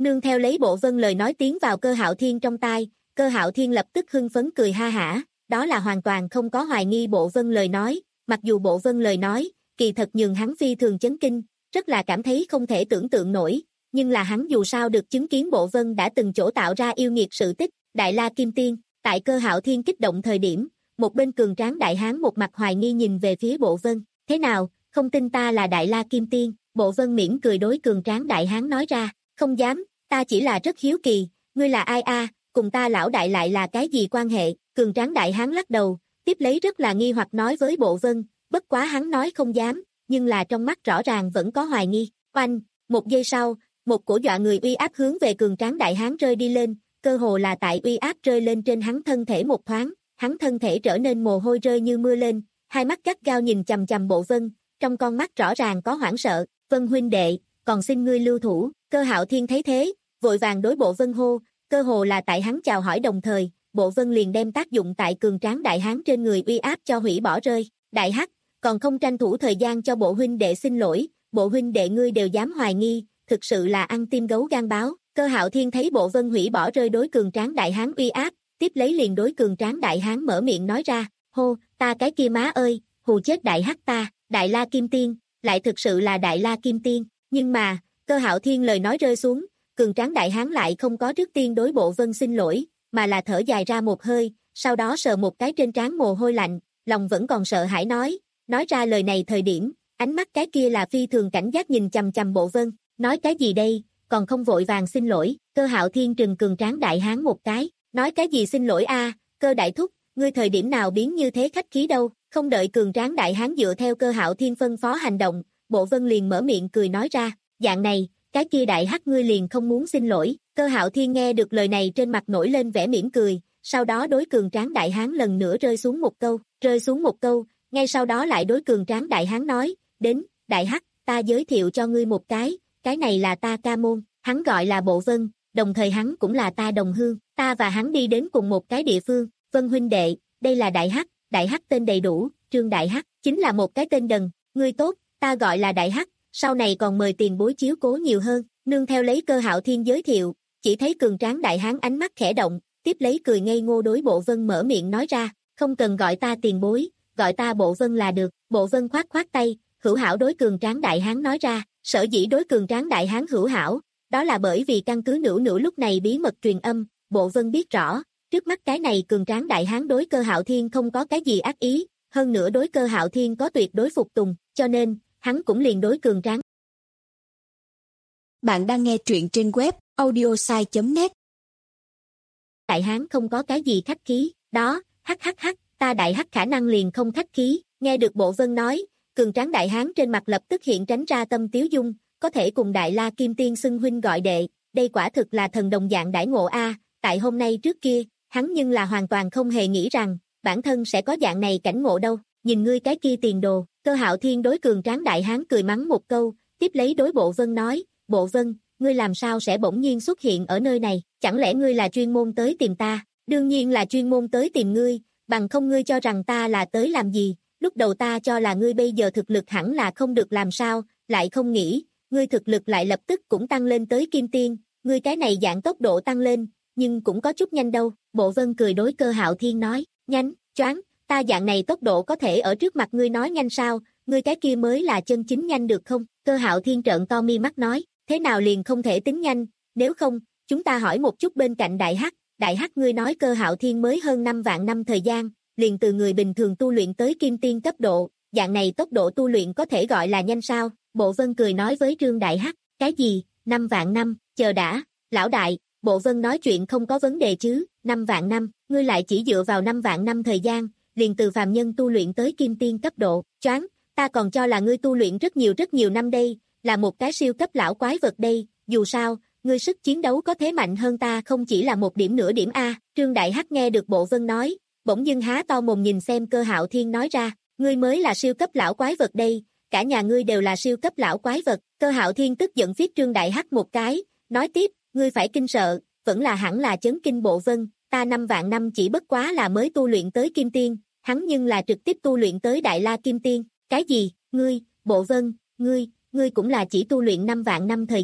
Nương theo lấy Bộ Vân lời nói tiến vào Cơ Hạo Thiên trong tai, Cơ Hạo Thiên lập tức hưng phấn cười ha hả, đó là hoàn toàn không có hoài nghi Bộ Vân lời nói, mặc dù Bộ Vân lời nói, kỳ thật nhường hắn phi thường chấn kinh, rất là cảm thấy không thể tưởng tượng nổi, nhưng là hắn dù sao được chứng kiến Bộ Vân đã từng chỗ tạo ra yêu nghiệt sự tích, Đại La Kim Tiên, tại Cơ Hạo Thiên kích động thời điểm, một bên cường tráng đại hán một mặt hoài nghi nhìn về phía Bộ Vân, thế nào, không tin ta là Đại La Kim Tiên, Bộ Vân mỉm cười đối cường tráng đại hán nói ra, không dám, ta chỉ là rất hiếu kỳ, ngươi là ai a, cùng ta lão đại lại là cái gì quan hệ, cường tráng đại hán lắc đầu, tiếp lấy rất là nghi hoặc nói với Bộ Vân, bất quá hắn nói không dám, nhưng là trong mắt rõ ràng vẫn có hoài nghi, oanh, một giây sau, một cổ dọa người uy áp hướng về cường tráng đại hán rơi đi lên, cơ hồ là tại uy áp rơi lên trên hắn thân thể một thoáng, hắn thân thể trở nên mồ hôi rơi như mưa lên, hai mắt gắt gao nhìn chằm chằm Bộ Vân, trong con mắt rõ ràng có hoảng sợ, Vân huynh đệ, còn xin ngươi lưu thủ, Cơ Hạo Thiên thấy thế, vội vàng đối Bộ Vân hô, cơ hồ là tại hắn chào hỏi đồng thời, Bộ Vân liền đem tác dụng tại cường tráng đại hán trên người uy áp cho hủy bỏ rơi, đại hắc, còn không tranh thủ thời gian cho Bộ huynh đệ xin lỗi, Bộ huynh đệ ngươi đều dám hoài nghi, thực sự là ăn tim gấu gan báo, Cơ Hạo Thiên thấy Bộ Vân hủy bỏ rơi đối cường tráng đại hán uy áp, tiếp lấy liền đối cường tráng đại hán mở miệng nói ra, hô, ta cái kia má ơi, hù chết đại hắc ta, Đại La Kim Tiên, lại thực sự là Đại La Kim Tiên, nhưng mà, Cơ Hạo Thiên lời nói rơi xuống, cường tráng đại hán lại không có trước tiên đối Bộ Vân xin lỗi, mà là thở dài ra một hơi, sau đó sờ một cái trên trán mồ hôi lạnh, lòng vẫn còn sợ hãi nói, nói ra lời này thời điểm, ánh mắt cái kia là phi thường cảnh giác nhìn chằm chằm Bộ Vân, nói cái gì đây, còn không vội vàng xin lỗi, Cơ Hạo Thiên trừng cường tráng đại hán một cái, nói cái gì xin lỗi a, Cơ đại thúc, ngươi thời điểm nào biến như thế khách khí đâu, không đợi cường tráng đại hán dựa theo Cơ Hạo Thiên phân phó hành động, Bộ Vân liền mở miệng cười nói ra, dạng này, cái kia đại hắc ngươi liền không muốn xin lỗi, Cơ Hạo Thiên nghe được lời này trên mặt nổi lên vẻ mỉm cười, sau đó đối cường tráng đại hán lần nữa rơi xuống một câu, rơi xuống một câu, ngay sau đó lại đối cường tráng đại hán nói, đến, đại hắc, ta giới thiệu cho ngươi một cái, cái này là ta ca môn, hắn gọi là Bộ Vân, đồng thời hắn cũng là ta đồng hương, ta và hắn đi đến cùng một cái địa phương, Vân huynh đệ, đây là đại hắc, đại hắc tên đầy đủ, Trương Đại Hắc, chính là một cái tên đần, ngươi tốt, ta gọi là Đại Hắc, sau này còn mời tiền bối chiếu cố nhiều hơn, nương theo lấy Cơ Hạo Thiên giới thiệu, chỉ thấy cường tráng đại hán ánh mắt khẽ động, tiếp lấy cười ngây ngô đối Bộ Vân mở miệng nói ra, không cần gọi ta tiền bối, gọi ta Bộ Vân là được, Bộ Vân khoát khoát tay, hữu hảo đối cường tráng đại hán nói ra, sở dĩ đối cường tráng đại hán hữu hảo, đó là bởi vì căn cứ nữu nữu lúc này bí mật truyền âm, Bộ Vân biết rõ, trước mắt cái này cường tráng đại hán đối Cơ Hạo Thiên không có cái gì ác ý, hơn nữa đối Cơ Hạo Thiên có tuyệt đối phục tùng, cho nên, hắn cũng liền đối cường tráng. Bạn đang nghe truyện trên web audiosai chấm net. Đại hán không có cái gì khách khí, đó, hắc hắc hắc, ta đại hắc khả năng liền không khách khí, nghe được Bộ Vân nói, cường tráng đại hán trên mặt lập tức hiện tránh ra tâm tiếu dung, có thể cùng Đại La Kim Tiên xưng huynh gọi đệ, đây quả thực là thần đồng dạng đãi ngộ a, tại hôm nay trước kia, hắn nhưng là hoàn toàn không hề nghĩ rằng, bản thân sẽ có dạng này cảnh ngộ đâu, nhìn ngươi cái kia tiền đồ, Cơ Hạo Thiên đối cường tráng đại hán cười mắng một câu, tiếp lấy đối Bộ Vân nói, Bộ Vân, ngươi làm sao sẽ bỗng nhiên xuất hiện ở nơi này, chẳng lẽ ngươi là chuyên môn tới tìm ta, đương nhiên là chuyên môn tới tìm ngươi, bằng không ngươi cho rằng ta là tới làm gì, lúc đầu ta cho là ngươi bây giờ thực lực hẳn là không được làm sao, lại không nghĩ, ngươi thực lực lại lập tức cũng tăng lên tới Kim Tiên, ngươi cái này dạng tốc độ tăng lên, nhưng cũng có chút nhanh đâu, Bộ Vân cười đối Cơ Hạo Thiên nói, nhanh, choáng, ta dạng này tốc độ có thể ở trước mặt ngươi nói nhanh sao, ngươi cái kia mới là chân chính nhanh được không, Cơ Hạo Thiên trợn to mi mắt nói, thế nào liền không thể tính nhanh, nếu không, chúng ta hỏi một chút bên cạnh Đại Hắc, Đại Hắc ngươi nói Cơ Hạo Thiên mới hơn năm vạn năm thời gian, liền từ người bình thường tu luyện tới Kim Tiên cấp độ, dạng này tốc độ tu luyện có thể gọi là nhanh sao, Bộ Vân cười nói với Trương Đại Hắc, cái gì, năm vạn năm, chờ đã, lão đại, Bộ Vân nói chuyện không có vấn đề chứ, năm vạn năm, ngươi lại chỉ dựa vào năm vạn năm thời gian, liền từ phàm nhân tu luyện tới Kim Tiên cấp độ, choáng, ta còn cho là ngươi tu luyện rất nhiều rất nhiều năm đây, là một cái siêu cấp lão quái vật đây, dù sao, ngươi sức chiến đấu có thế mạnh hơn ta không chỉ là một điểm nửa điểm A, Trương Đại Hắc nghe được Bộ Vân nói, bỗng dưng há to mồm nhìn xem Cơ Hạo Thiên nói ra, ngươi mới là siêu cấp lão quái vật đây, cả nhà ngươi đều là siêu cấp lão quái vật, Cơ Hạo Thiên tức giận viết Trương Đại Hắc một cái, nói tiếp, ngươi phải kinh sợ, vẫn là hẳn là chấn kinh Bộ Vân, ta năm vạn năm chỉ bất quá là mới tu luyện tới Kim Tiên, hắn nhưng là trực tiếp tu luyện tới Đại La Kim Tiên, cái gì, ngươi, Bộ Vân, ngươi, ngươi cũng là chỉ tu luyện năm vạn năm thời gian,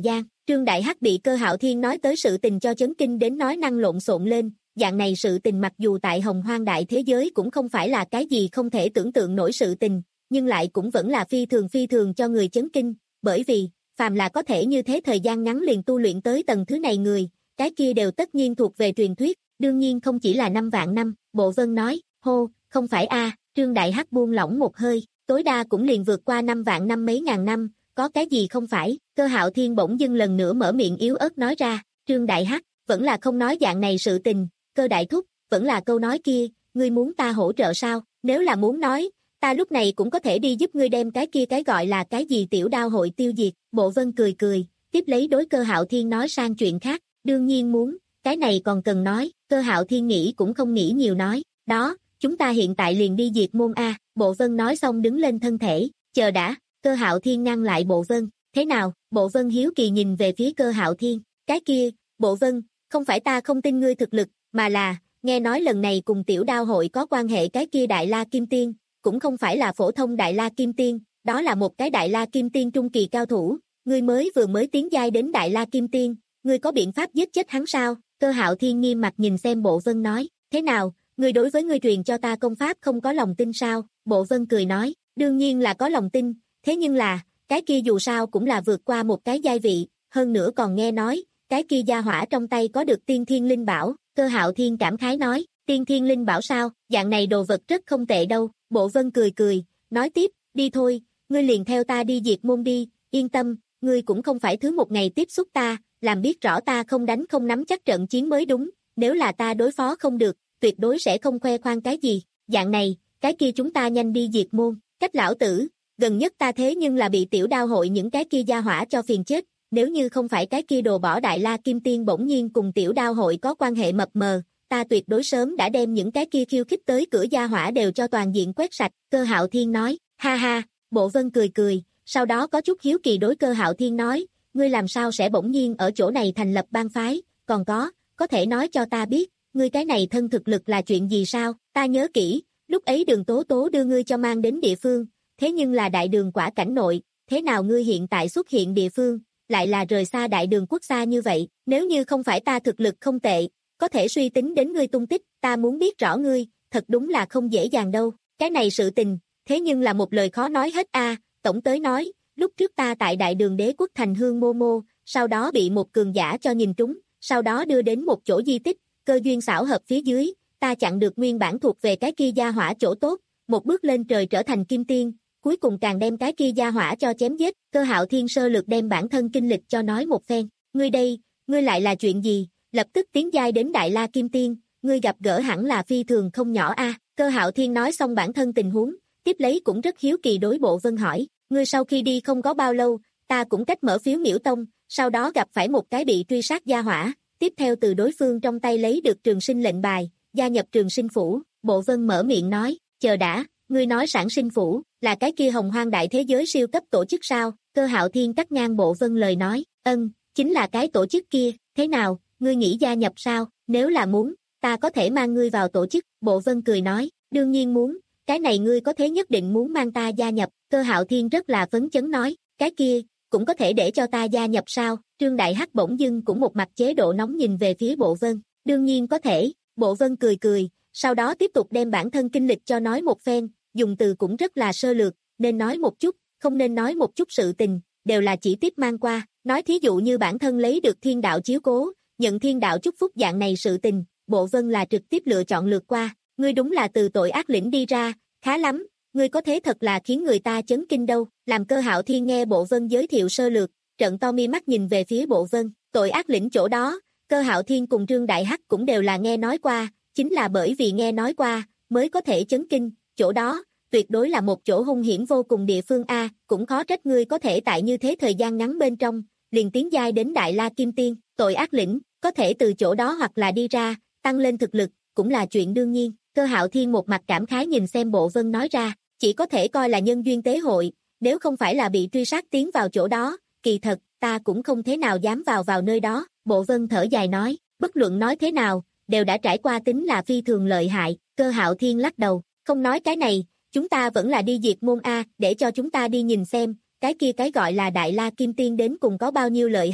Trương Đại Hắc bị Cơ Hạo Thiên nói tới sự tình cho chấn kinh đến nói năng lộn xộn lên, dạng này sự tình mặc dù tại Hồng Hoang đại thế giới cũng không phải là cái gì không thể tưởng tượng nổi sự tình, nhưng lại cũng vẫn là phi thường phi thường cho người chấn kinh, bởi vì, phàm là có thể như thế thời gian ngắn liền tu luyện tới tầng thứ này người, cái kia đều tất nhiên thuộc về truyền thuyết, đương nhiên không chỉ là năm vạn năm, Bộ Vân nói, hô, không phải a, Trương Đại Hắc buông lỏng một hơi, tối đa cũng liền vượt qua năm vạn năm mấy ngàn năm, có cái gì không phải, Cơ Hạo Thiên bỗng dưng lần nữa mở miệng yếu ớt nói ra, Trương Đại Hắc, vẫn là không nói dạng này sự tình, Cơ Đại Thúc, vẫn là câu nói kia, ngươi muốn ta hỗ trợ sao, nếu là muốn nói, ta lúc này cũng có thể đi giúp ngươi đem cái kia cái gọi là cái gì tiểu đao hội tiêu diệt, Bộ Vân cười cười, tiếp lấy đối Cơ Hạo Thiên nói sang chuyện khác, đương nhiên muốn, cái này còn cần nói, Cơ Hạo Thiên nghĩ cũng không nghĩ nhiều nói, đó, chúng ta hiện tại liền đi diệt môn A, Bộ Vân nói xong đứng lên thân thể, chờ đã, Cơ Hạo Thiên ngăn lại Bộ Vân, thế nào, Bộ Vân hiếu kỳ nhìn về phía Cơ Hạo Thiên, cái kia, Bộ Vân, không phải ta không tin ngươi thực lực, mà là, nghe nói lần này cùng tiểu đao hội có quan hệ cái kia Đại La Kim Tiên, cũng không phải là phổ thông Đại La Kim Tiên, đó là một cái Đại La Kim Tiên trung kỳ cao thủ, ngươi mới vừa mới tiến giai đến Đại La Kim Tiên, ngươi có biện pháp giết chết hắn sao? Cơ Hạo Thiên nghiêm mặt nhìn xem Bộ Vân nói, thế nào, ngươi đối với ngươi truyền cho ta công pháp không có lòng tin sao? Bộ Vân cười nói, đương nhiên là có lòng tin, thế nhưng là, cái kia dù sao cũng là vượt qua một cái giai vị, hơn nữa còn nghe nói, cái kia gia hỏa trong tay có được tiên thiên linh bảo, Cơ Hạo Thiên cảm khái nói, tiên thiên linh bảo sao, dạng này đồ vật rất không tệ đâu, Bộ Vân cười cười, nói tiếp, đi thôi, ngươi liền theo ta đi diệt môn đi, yên tâm, ngươi cũng không phải thứ một ngày tiếp xúc ta, làm biết rõ ta không đánh không nắm chắc trận chiến mới đúng, nếu là ta đối phó không được, tuyệt đối sẽ không khoe khoang cái gì, dạng này, cái kia chúng ta nhanh đi diệt môn, cách lão tử, gần nhất ta thế nhưng là bị tiểu đao hội những cái kia gia hỏa cho phiền chết, nếu như không phải cái kia đồ bỏ Đại La Kim Tiên bỗng nhiên cùng tiểu đao hội có quan hệ mập mờ, ta tuyệt đối sớm đã đem những cái kia khiêu khích tới cửa gia hỏa đều cho toàn diện quét sạch, Cơ Hạo Thiên nói, ha ha, Bộ Vân cười cười, sau đó có chút hiếu kỳ đối Cơ Hạo Thiên nói, ngươi làm sao sẽ bỗng nhiên ở chỗ này thành lập bang phái, còn có, có thể nói cho ta biết, ngươi cái này thân thực lực là chuyện gì sao, ta nhớ kỹ, lúc ấy Đường Tố Tố đưa ngươi cho mang đến địa phương, thế nhưng là đại đường quả cảnh nội, thế nào ngươi hiện tại xuất hiện địa phương, lại là rời xa đại đường quốc gia như vậy, nếu như không phải ta thực lực không tệ, có thể suy tính đến ngươi tung tích, ta muốn biết rõ ngươi, thật đúng là không dễ dàng đâu, cái này sự tình, thế nhưng là một lời khó nói hết a. Tổng tới nói, lúc trước ta tại đại đường đế quốc thành hương mô mô, sau đó bị một cường giả cho nhìn trúng, sau đó đưa đến một chỗ di tích, cơ duyên xảo hợp phía dưới, ta chặn được nguyên bản thuộc về cái kia gia hỏa chỗ tốt, một bước lên trời trở thành kim tiên, cuối cùng càng đem cái kia gia hỏa cho chém giết, Cơ Hạo Thiên sơ lược đem bản thân kinh lịch cho nói một phen, ngươi đây, ngươi lại là chuyện gì, lập tức tiến giai đến Đại La Kim Tiên, ngươi gặp gỡ hẳn là phi thường không nhỏ a. Cơ Hạo Thiên nói xong bản thân tình huống, tiếp lấy cũng rất hiếu kỳ đối Bộ Vân hỏi, ngươi sau khi đi không có bao lâu, ta cũng cách mở phiếu miễu tông, sau đó gặp phải một cái bị truy sát gia hỏa, tiếp theo từ đối phương trong tay lấy được trường sinh lệnh bài, gia nhập trường sinh phủ, Bộ Vân mở miệng nói, chờ đã, ngươi nói sản sinh phủ, là cái kia hồng hoang đại thế giới siêu cấp tổ chức sao, Cơ Hạo Thiên cắt ngang Bộ Vân lời nói, ân, chính là cái tổ chức kia, thế nào, ngươi nghĩ gia nhập sao, nếu là muốn, ta có thể mang ngươi vào tổ chức, Bộ Vân cười nói, đương nhiên muốn, cái này ngươi có thế nhất định muốn mang ta gia nhập, Cơ Hạo Thiên rất là phấn chấn nói, cái kia, cũng có thể để cho ta gia nhập sao, Trương Đại Hắc bỗng dưng cũng một mặt chế độ nóng nhìn về phía Bộ Vân, đương nhiên có thể, Bộ Vân cười cười, sau đó tiếp tục đem bản thân kinh lịch cho nói một phen, dùng từ cũng rất là sơ lược, nên nói một chút, không nên nói một chút sự tình, đều là chỉ tiếp mang qua, nói thí dụ như bản thân lấy được thiên đạo chiếu cố, nhận thiên đạo chúc phúc dạng này sự tình, Bộ Vân là trực tiếp lựa chọn lượt qua, ngươi đúng là từ tội ác lĩnh đi ra, khá lắm, ngươi có thế thật là khiến người ta chấn kinh đâu, làm Cơ Hạo Thiên nghe Bộ Vân giới thiệu sơ lược, trợn to mi mắt nhìn về phía Bộ Vân, tội ác lĩnh chỗ đó, Cơ Hạo Thiên cùng Trương Đại Hắc cũng đều là nghe nói qua, chính là bởi vì nghe nói qua, mới có thể chấn kinh, chỗ đó, tuyệt đối là một chỗ hung hiểm vô cùng địa phương A, cũng khó trách ngươi có thể tại như thế thời gian ngắn bên trong, liền tiến giai đến Đại La Kim Tiên, tội ác lĩnh, có thể từ chỗ đó hoặc là đi ra, tăng lên thực lực, cũng là chuyện đương nhiên, Cơ Hạo Thiên một mặt cảm khái nhìn xem Bộ Vân nói ra, chỉ có thể coi là nhân duyên tế hội, nếu không phải là bị truy sát tiến vào chỗ đó, kỳ thật, ta cũng không thế nào dám vào vào nơi đó, Bộ Vân thở dài nói, bất luận nói thế nào, đều đã trải qua tính là phi thường lợi hại, Cơ Hạo Thiên lắc đầu, không nói cái này, chúng ta vẫn là đi diệt môn A, để cho chúng ta đi nhìn xem, cái kia cái gọi là Đại La Kim Tiên đến cùng có bao nhiêu lợi hại,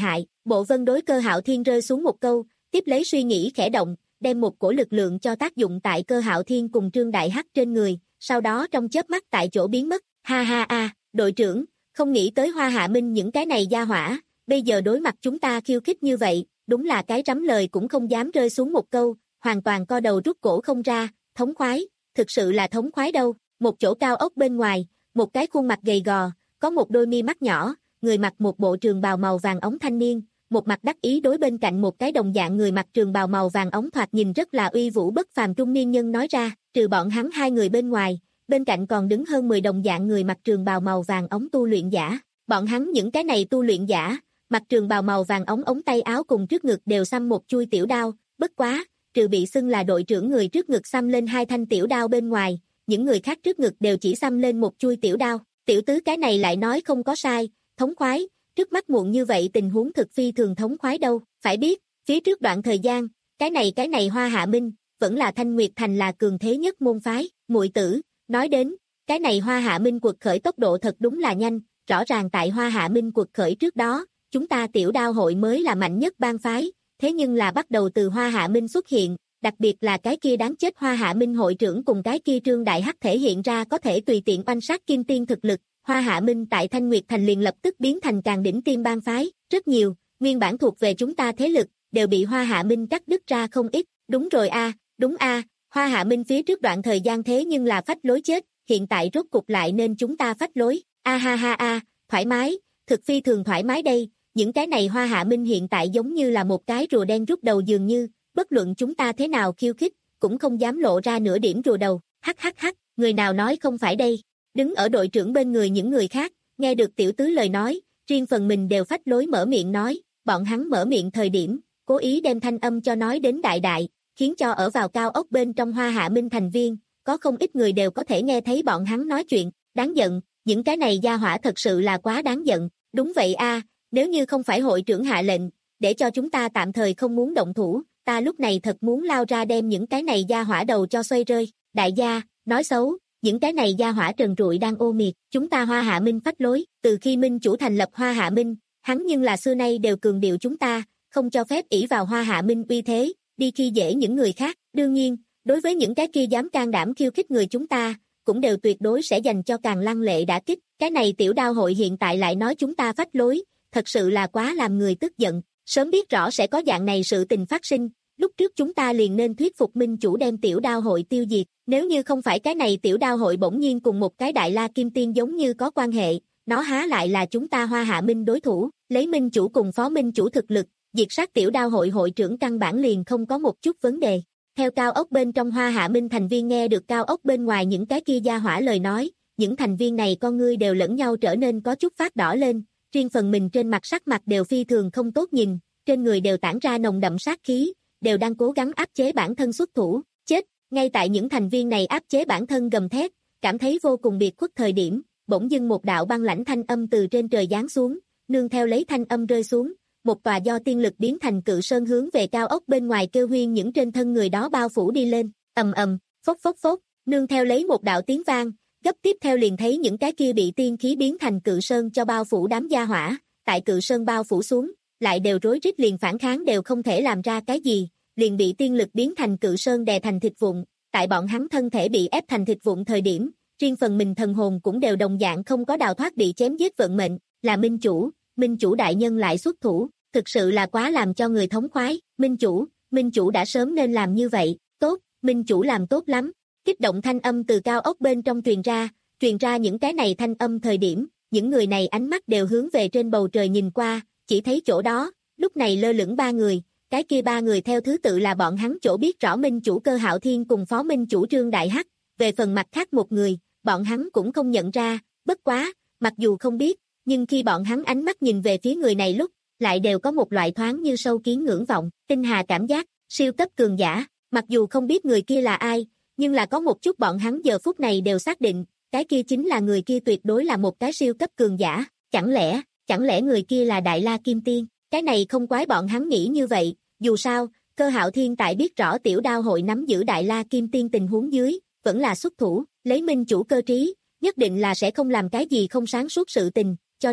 Bộ Vân đối Cơ Hạo Thiên rơi xuống một câu, tiếp lấy suy nghĩ khẽ động, đem một cổ lực lượng cho tác dụng tại Cơ Hạo Thiên cùng Trương Đại Hắc trên người, sau đó trong chớp mắt tại chỗ biến mất. Ha ha a, đội trưởng, không nghĩ tới Hoa Hạ Minh những cái này gia hỏa, bây giờ đối mặt chúng ta khiêu khích như vậy, đúng là cái rắm lời cũng không dám rơi xuống một câu, hoàn toàn co đầu rút cổ không ra, thống khoái, thực sự là thống khoái đâu. Một chỗ cao ốc bên ngoài, một cái khuôn mặt gầy gò, có một đôi mi mắt nhỏ, người mặc một bộ trường bào màu vàng ống thanh niên, một mặt đắc ý đối bên cạnh một cái đồng dạng người mặc trường bào màu vàng ống thoạt nhìn rất là uy vũ bất phàm trung niên nhân nói ra, trừ bọn hắn hai người bên ngoài, bên cạnh còn đứng hơn mười đồng dạng người mặc trường bào màu vàng ống tu luyện giả. Bọn hắn những cái này tu luyện giả, mặc trường bào màu vàng ống ống tay áo cùng trước ngực đều xăm một chuôi tiểu đao, bất quá, trừ bị xưng là đội trưởng người trước ngực xăm lên hai thanh tiểu đao bên ngoài, những người khác trước ngực đều chỉ xăm lên một chuôi tiểu đao. Tiểu tứ cái này lại nói không có sai, thống khoái, trước mắt muộn như vậy tình huống thực phi thường thống khoái đâu, phải biết, phía trước đoạn thời gian, cái này cái này Hoa Hạ Minh, vẫn là Thanh Nguyệt Thành là cường thế nhất môn phái, muội tử, nói đến, cái này Hoa Hạ Minh quật khởi tốc độ thật đúng là nhanh, rõ ràng tại Hoa Hạ Minh quật khởi trước đó, chúng ta tiểu đao hội mới là mạnh nhất bang phái, thế nhưng là bắt đầu từ Hoa Hạ Minh xuất hiện, đặc biệt là cái kia đáng chết Hoa Hạ Minh hội trưởng cùng cái kia Trương Đại Hắc thể hiện ra có thể tùy tiện oanh sát kim tiên thực lực, Hoa Hạ Minh tại Thanh Nguyệt Thành liền lập tức biến thành càng đỉnh tiêm bang phái, rất nhiều, nguyên bản thuộc về chúng ta thế lực, đều bị Hoa Hạ Minh cắt đứt ra không ít, đúng rồi a, đúng a, Hoa Hạ Minh phía trước đoạn thời gian thế nhưng là phách lối chết, hiện tại rốt cục lại nên chúng ta phách lối, a ha ha a, thoải mái, thực phi thường thoải mái đây, những cái này Hoa Hạ Minh hiện tại giống như là một cái rùa đen rút đầu dường như, bất luận chúng ta thế nào khiêu khích, cũng không dám lộ ra nửa điểm rùa đầu, hắc hắc hắc, người nào nói không phải đây. Đứng ở đội trưởng bên người những người khác, nghe được tiểu tứ lời nói, riêng phần mình đều phách lối mở miệng nói, bọn hắn mở miệng thời điểm, cố ý đem thanh âm cho nói đến đại đại, khiến cho ở vào cao ốc bên trong Hoa Hạ Minh thành viên, có không ít người đều có thể nghe thấy bọn hắn nói chuyện, đáng giận, những cái này gia hỏa thật sự là quá đáng giận, đúng vậy a, nếu như không phải hội trưởng hạ lệnh, để cho chúng ta tạm thời không muốn động thủ, ta lúc này thật muốn lao ra đem những cái này gia hỏa đầu cho xoay rơi, đại gia, nói xấu. Những cái này gia hỏa trần trụi đang ô miệt, chúng ta Hoa Hạ Minh phách lối, từ khi Minh chủ thành lập Hoa Hạ Minh, hắn nhưng là xưa nay đều cường điệu chúng ta, không cho phép ỷ vào Hoa Hạ Minh uy thế, đi khi dễ những người khác, đương nhiên, đối với những cái kia dám can đảm khiêu khích người chúng ta, cũng đều tuyệt đối sẽ dành cho càng lăng lệ đả kích, cái này tiểu đao hội hiện tại lại nói chúng ta phách lối, thật sự là quá làm người tức giận, sớm biết rõ sẽ có dạng này sự tình phát sinh. Lúc trước chúng ta liền nên thuyết phục Minh chủ đem tiểu đao hội tiêu diệt, nếu như không phải cái này tiểu đao hội bỗng nhiên cùng một cái đại la kim tiên giống như có quan hệ, nó há lại là chúng ta Hoa Hạ Minh đối thủ, lấy Minh chủ cùng phó Minh chủ thực lực, diệt sát tiểu đao hội hội trưởng căn bản liền không có một chút vấn đề. Theo cao ốc bên trong Hoa Hạ Minh thành viên nghe được cao ốc bên ngoài những cái kia gia hỏa lời nói, những thành viên này con ngươi đều lẫn nhau trở nên có chút phát đỏ lên, riêng phần mình trên mặt sắc mặt đều phi thường không tốt nhìn, trên người đều tản ra nồng đậm sát khí, đều đang cố gắng áp chế bản thân xuất thủ, chết, ngay tại những thành viên này áp chế bản thân gầm thét, cảm thấy vô cùng biệt khuất thời điểm, bỗng dưng một đạo băng lãnh thanh âm từ trên trời giáng xuống, nương theo lấy thanh âm rơi xuống, một tòa do tiên lực biến thành cự sơn hướng về cao ốc bên ngoài kêu huyên những trên thân người đó bao phủ đi lên, ầm ầm, phốc phốc phốc, nương theo lấy một đạo tiếng vang, gấp tiếp theo liền thấy những cái kia bị tiên khí biến thành cự sơn cho bao phủ đám gia hỏa, tại cự sơn bao phủ xuống, lại đều rối rít liền phản kháng đều không thể làm ra cái gì, liền bị tiên lực biến thành cự sơn đè thành thịt vụn, tại bọn hắn thân thể bị ép thành thịt vụn thời điểm, riêng phần mình thần hồn cũng đều đồng dạng không có đào thoát bị chém giết vận mệnh, là Minh chủ, Minh chủ đại nhân lại xuất thủ, thực sự là quá làm cho người thống khoái, Minh chủ, Minh chủ đã sớm nên làm như vậy, tốt, Minh chủ làm tốt lắm, kích động thanh âm từ cao ốc bên trong truyền ra, truyền ra những cái này thanh âm thời điểm, những người này ánh mắt đều hướng về trên bầu trời nhìn qua, chỉ thấy chỗ đó, lúc này lơ lửng ba người, cái kia ba người theo thứ tự là bọn hắn chỗ biết rõ Minh chủ Cơ Hạo Thiên cùng phó Minh chủ Trương Đại Hắc, về phần mặt khác một người, bọn hắn cũng không nhận ra, bất quá, mặc dù không biết, nhưng khi bọn hắn ánh mắt nhìn về phía người này lúc, lại đều có một loại thoáng như sâu kiến ngưỡng vọng, tinh hà cảm giác, siêu cấp cường giả, mặc dù không biết người kia là ai, nhưng là có một chút bọn hắn giờ phút này đều xác định, cái kia chính là người kia tuyệt đối là một cái siêu cấp cường giả, chẳng lẽ, chẳng lẽ người kia là Đại La Kim Tiên, cái này không quái bọn hắn nghĩ như vậy, dù sao, Cơ Hạo Thiên tại biết rõ tiểu đao hội nắm giữ Đại La Kim Tiên tình huống dưới, vẫn là xuất thủ, lấy Minh chủ cơ trí, nhất định là sẽ không làm cái gì không sáng suốt sự tình, cho nên,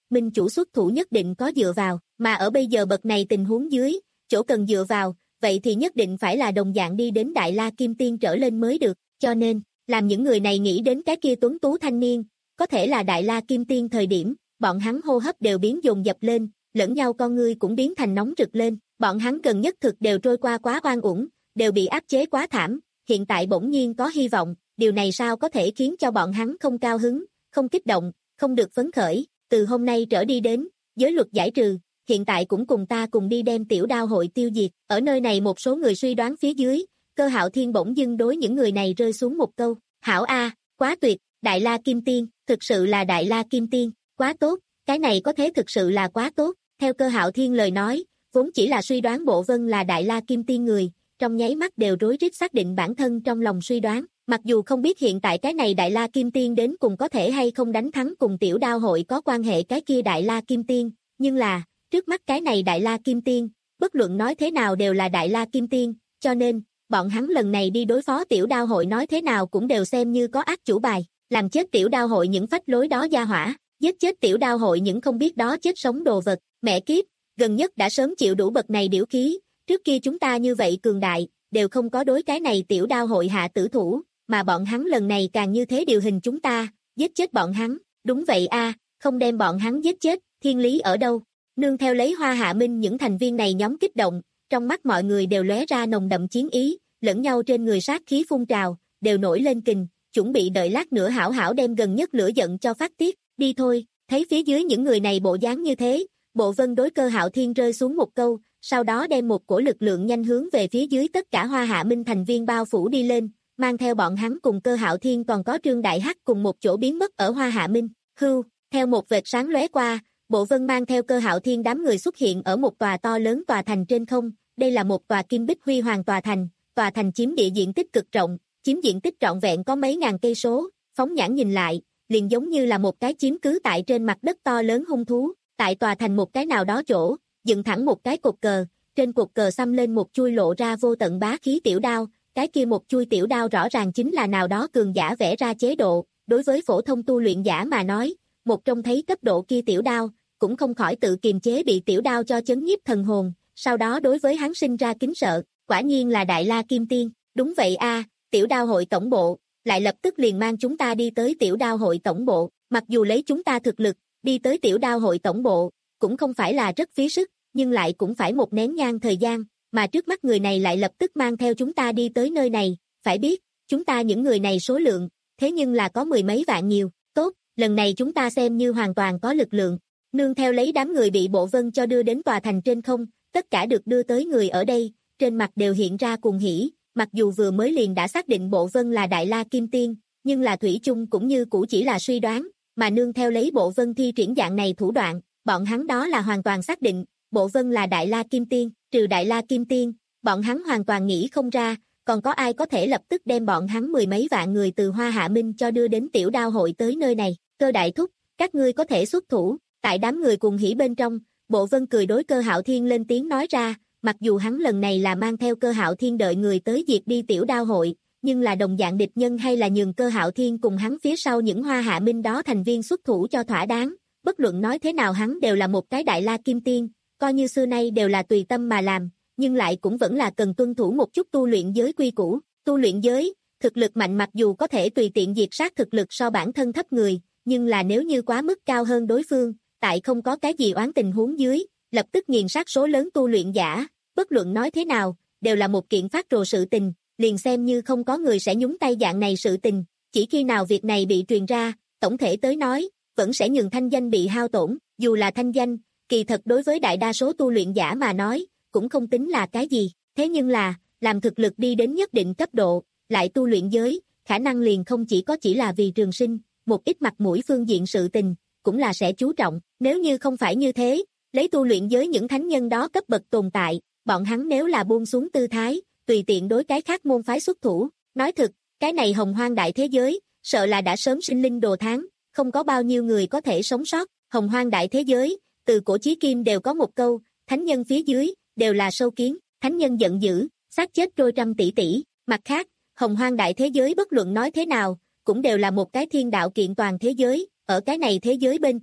minh chủ xuất thủ nhất định có dựa vào, mà ở bây giờ bậc này tình huống dưới, chỗ cần dựa vào, vậy thì nhất định phải là đồng dạng đi đến Đại La Kim Tiên trở lên mới được, cho nên, làm những người này nghĩ đến cái kia tuấn tú thanh niên, có thể là Đại La Kim Tiên thời điểm, bọn hắn hô hấp đều biến dồn dập lên, lẫn nhau con ngươi cũng biến thành nóng rực lên, bọn hắn gần nhất thực đều trôi qua quá oan uổng, đều bị áp chế quá thảm, hiện tại bỗng nhiên có hy vọng, điều này sao có thể khiến cho bọn hắn không cao hứng, không kích động, không được phấn khởi, từ hôm nay trở đi đến, giới luật giải trừ, hiện tại cũng cùng ta cùng đi đem tiểu đao hội tiêu diệt, ở nơi này một số người suy đoán phía dưới, Cơ Hạo Thiên bỗng dưng đối những người này rơi xuống một câu, hảo a, quá tuyệt, Đại La Kim Tiên, thực sự là Đại La Kim Tiên, quá tốt, cái này có thế thực sự là quá tốt, theo Cơ Hạo Thiên lời nói, vốn chỉ là suy đoán Bộ Vân là Đại La Kim Tiên người, trong nháy mắt đều rối rít xác định bản thân trong lòng suy đoán, mặc dù không biết hiện tại cái này Đại La Kim Tiên đến cùng có thể hay không đánh thắng cùng tiểu đao hội có quan hệ cái kia Đại La Kim Tiên, nhưng là, trước mắt cái này Đại La Kim Tiên, bất luận nói thế nào đều là Đại La Kim Tiên, cho nên, bọn hắn lần này đi đối phó tiểu đao hội nói thế nào cũng đều xem như có ác chủ bài, làm chết tiểu đao hội những phách lối đó gia hỏa, giết chết tiểu đao hội những không biết đó chết sống đồ vật, mẹ kiếp, gần nhất đã sớm chịu đủ bậc này điểu khí, trước kia chúng ta như vậy cường đại, đều không có đối cái này tiểu đao hội hạ tử thủ, mà bọn hắn lần này càng như thế điều hình chúng ta, giết chết bọn hắn, đúng vậy a, không đem bọn hắn giết chết, thiên lý ở đâu? Nương theo lấy Hoa Hạ Minh những thành viên này nhóm kích động, trong mắt mọi người đều lóe ra nồng đậm chiến ý, lẫn nhau trên người sát khí phun trào, đều nổi lên kình, chuẩn bị đợi lát nữa hảo hảo đem gần nhất lửa giận cho phát tiết, đi thôi, thấy phía dưới những người này bộ dáng như thế, Bộ Vân đối Cơ Hạo Thiên rơi xuống một câu, sau đó đem một cổ lực lượng nhanh hướng về phía dưới tất cả Hoa Hạ Minh thành viên bao phủ đi lên, mang theo bọn hắn cùng Cơ Hạo Thiên còn có Trương Đại Hắc cùng một chỗ biến mất ở Hoa Hạ Minh, hưu, theo một vệt sáng lóe qua, Bộ Vân mang theo Cơ Hạo Thiên đám người xuất hiện ở một tòa to lớn tòa thành trên không, đây là một tòa kim bích huy hoàng tòa thành, tòa thành chiếm địa diện tích cực rộng, chiếm diện tích trọn vẹn có mấy ngàn cây số, phóng nhãn nhìn lại, liền giống như là một cái chiếm cứ tại trên mặt đất to lớn hung thú, tại tòa thành một cái nào đó chỗ, dựng thẳng một cái cột cờ, trên cột cờ xăm lên một chui lộ ra vô tận bá khí tiểu đao, cái kia một chui tiểu đao rõ ràng chính là nào đó cường giả vẽ ra chế độ, đối với phổ thông tu luyện giả mà nói, một trông thấy cấp độ kia tiểu đao, cũng không khỏi tự kiềm chế bị tiểu đao cho chấn nhiếp thần hồn, sau đó đối với hắn sinh ra kính sợ, quả nhiên là Đại La Kim Tiên, đúng vậy a, tiểu đao hội tổng bộ, lại lập tức liền mang chúng ta đi tới tiểu đao hội tổng bộ, mặc dù lấy chúng ta thực lực, đi tới tiểu đao hội tổng bộ, cũng không phải là rất phí sức, nhưng lại cũng phải một nén nhang thời gian, mà trước mắt người này lại lập tức mang theo chúng ta đi tới nơi này, phải biết, chúng ta những người này số lượng, thế nhưng là có mười mấy vạn nhiều, tốt, lần này chúng ta xem như hoàn toàn có lực lượng, nương theo lấy đám người bị Bộ Vân cho đưa đến tòa thành trên không, tất cả được đưa tới người ở đây, trên mặt đều hiện ra cuồng hỉ, mặc dù vừa mới liền đã xác định Bộ Vân là Đại La Kim Tiên, nhưng là thủy chung cũng như cũ chỉ là suy đoán, mà nương theo lấy Bộ Vân thi triển dạng này thủ đoạn, bọn hắn đó là hoàn toàn xác định, Bộ Vân là Đại La Kim Tiên, trừ Đại La Kim Tiên, bọn hắn hoàn toàn nghĩ không ra, còn có ai có thể lập tức đem bọn hắn mười mấy vạn người từ Hoa Hạ Minh cho đưa đến tiểu đao hội tới nơi này, Cơ đại thúc, các ngươi có thể xuất thủ, tại đám người cuồng hỉ bên trong, Bộ Vân cười đối Cơ Hạo Thiên lên tiếng nói ra, mặc dù hắn lần này là mang theo Cơ Hạo Thiên đợi người tới diệt đi tiểu đao hội, nhưng là đồng dạng địch nhân hay là nhường Cơ Hạo Thiên cùng hắn phía sau những Hoa Hạ Minh đó thành viên xuất thủ cho thỏa đáng, bất luận nói thế nào hắn đều là một cái Đại La Kim Tiên, coi như xưa nay đều là tùy tâm mà làm, nhưng lại cũng vẫn là cần tuân thủ một chút tu luyện giới quy củ, tu luyện giới, thực lực mạnh mặc dù có thể tùy tiện diệt sát thực lực so bản thân thấp người, nhưng là nếu như quá mức cao hơn đối phương, tại không có cái gì oán tình huống dưới, lập tức nghiền sát số lớn tu luyện giả, bất luận nói thế nào, đều là một kiện phát rồ sự tình, liền xem như không có người sẽ nhúng tay dạng này sự tình, chỉ khi nào việc này bị truyền ra, tổng thể tới nói, vẫn sẽ nhường thanh danh bị hao tổn, dù là thanh danh, kỳ thật đối với đại đa số tu luyện giả mà nói, cũng không tính là cái gì, thế nhưng là, làm thực lực đi đến nhất định cấp độ, lại tu luyện giới, khả năng liền không chỉ có chỉ là vì trường sinh, một ít mặt mũi phương diện sự tình, cũng là sẽ chú trọng, nếu như không phải như thế, lấy tu luyện giới những thánh nhân đó cấp bậc tồn tại, bọn hắn nếu là buông xuống tư thái, tùy tiện đối cái khác môn phái xuất thủ, nói thực, cái này hồng hoang đại thế giới, sợ là đã sớm sinh linh đồ tháng, không có bao nhiêu người có thể sống sót, hồng hoang đại thế giới, từ cổ chí kim đều có một câu, thánh nhân phía dưới, đều là sâu kiến, thánh nhân giận dữ, xác chết trôi trăm tỷ tỷ, mặt khác, hồng hoang đại thế giới bất luận nói thế nào, cũng đều là một cái thiên đạo kiện toàn thế giới, ở cái này thế giới bên trong,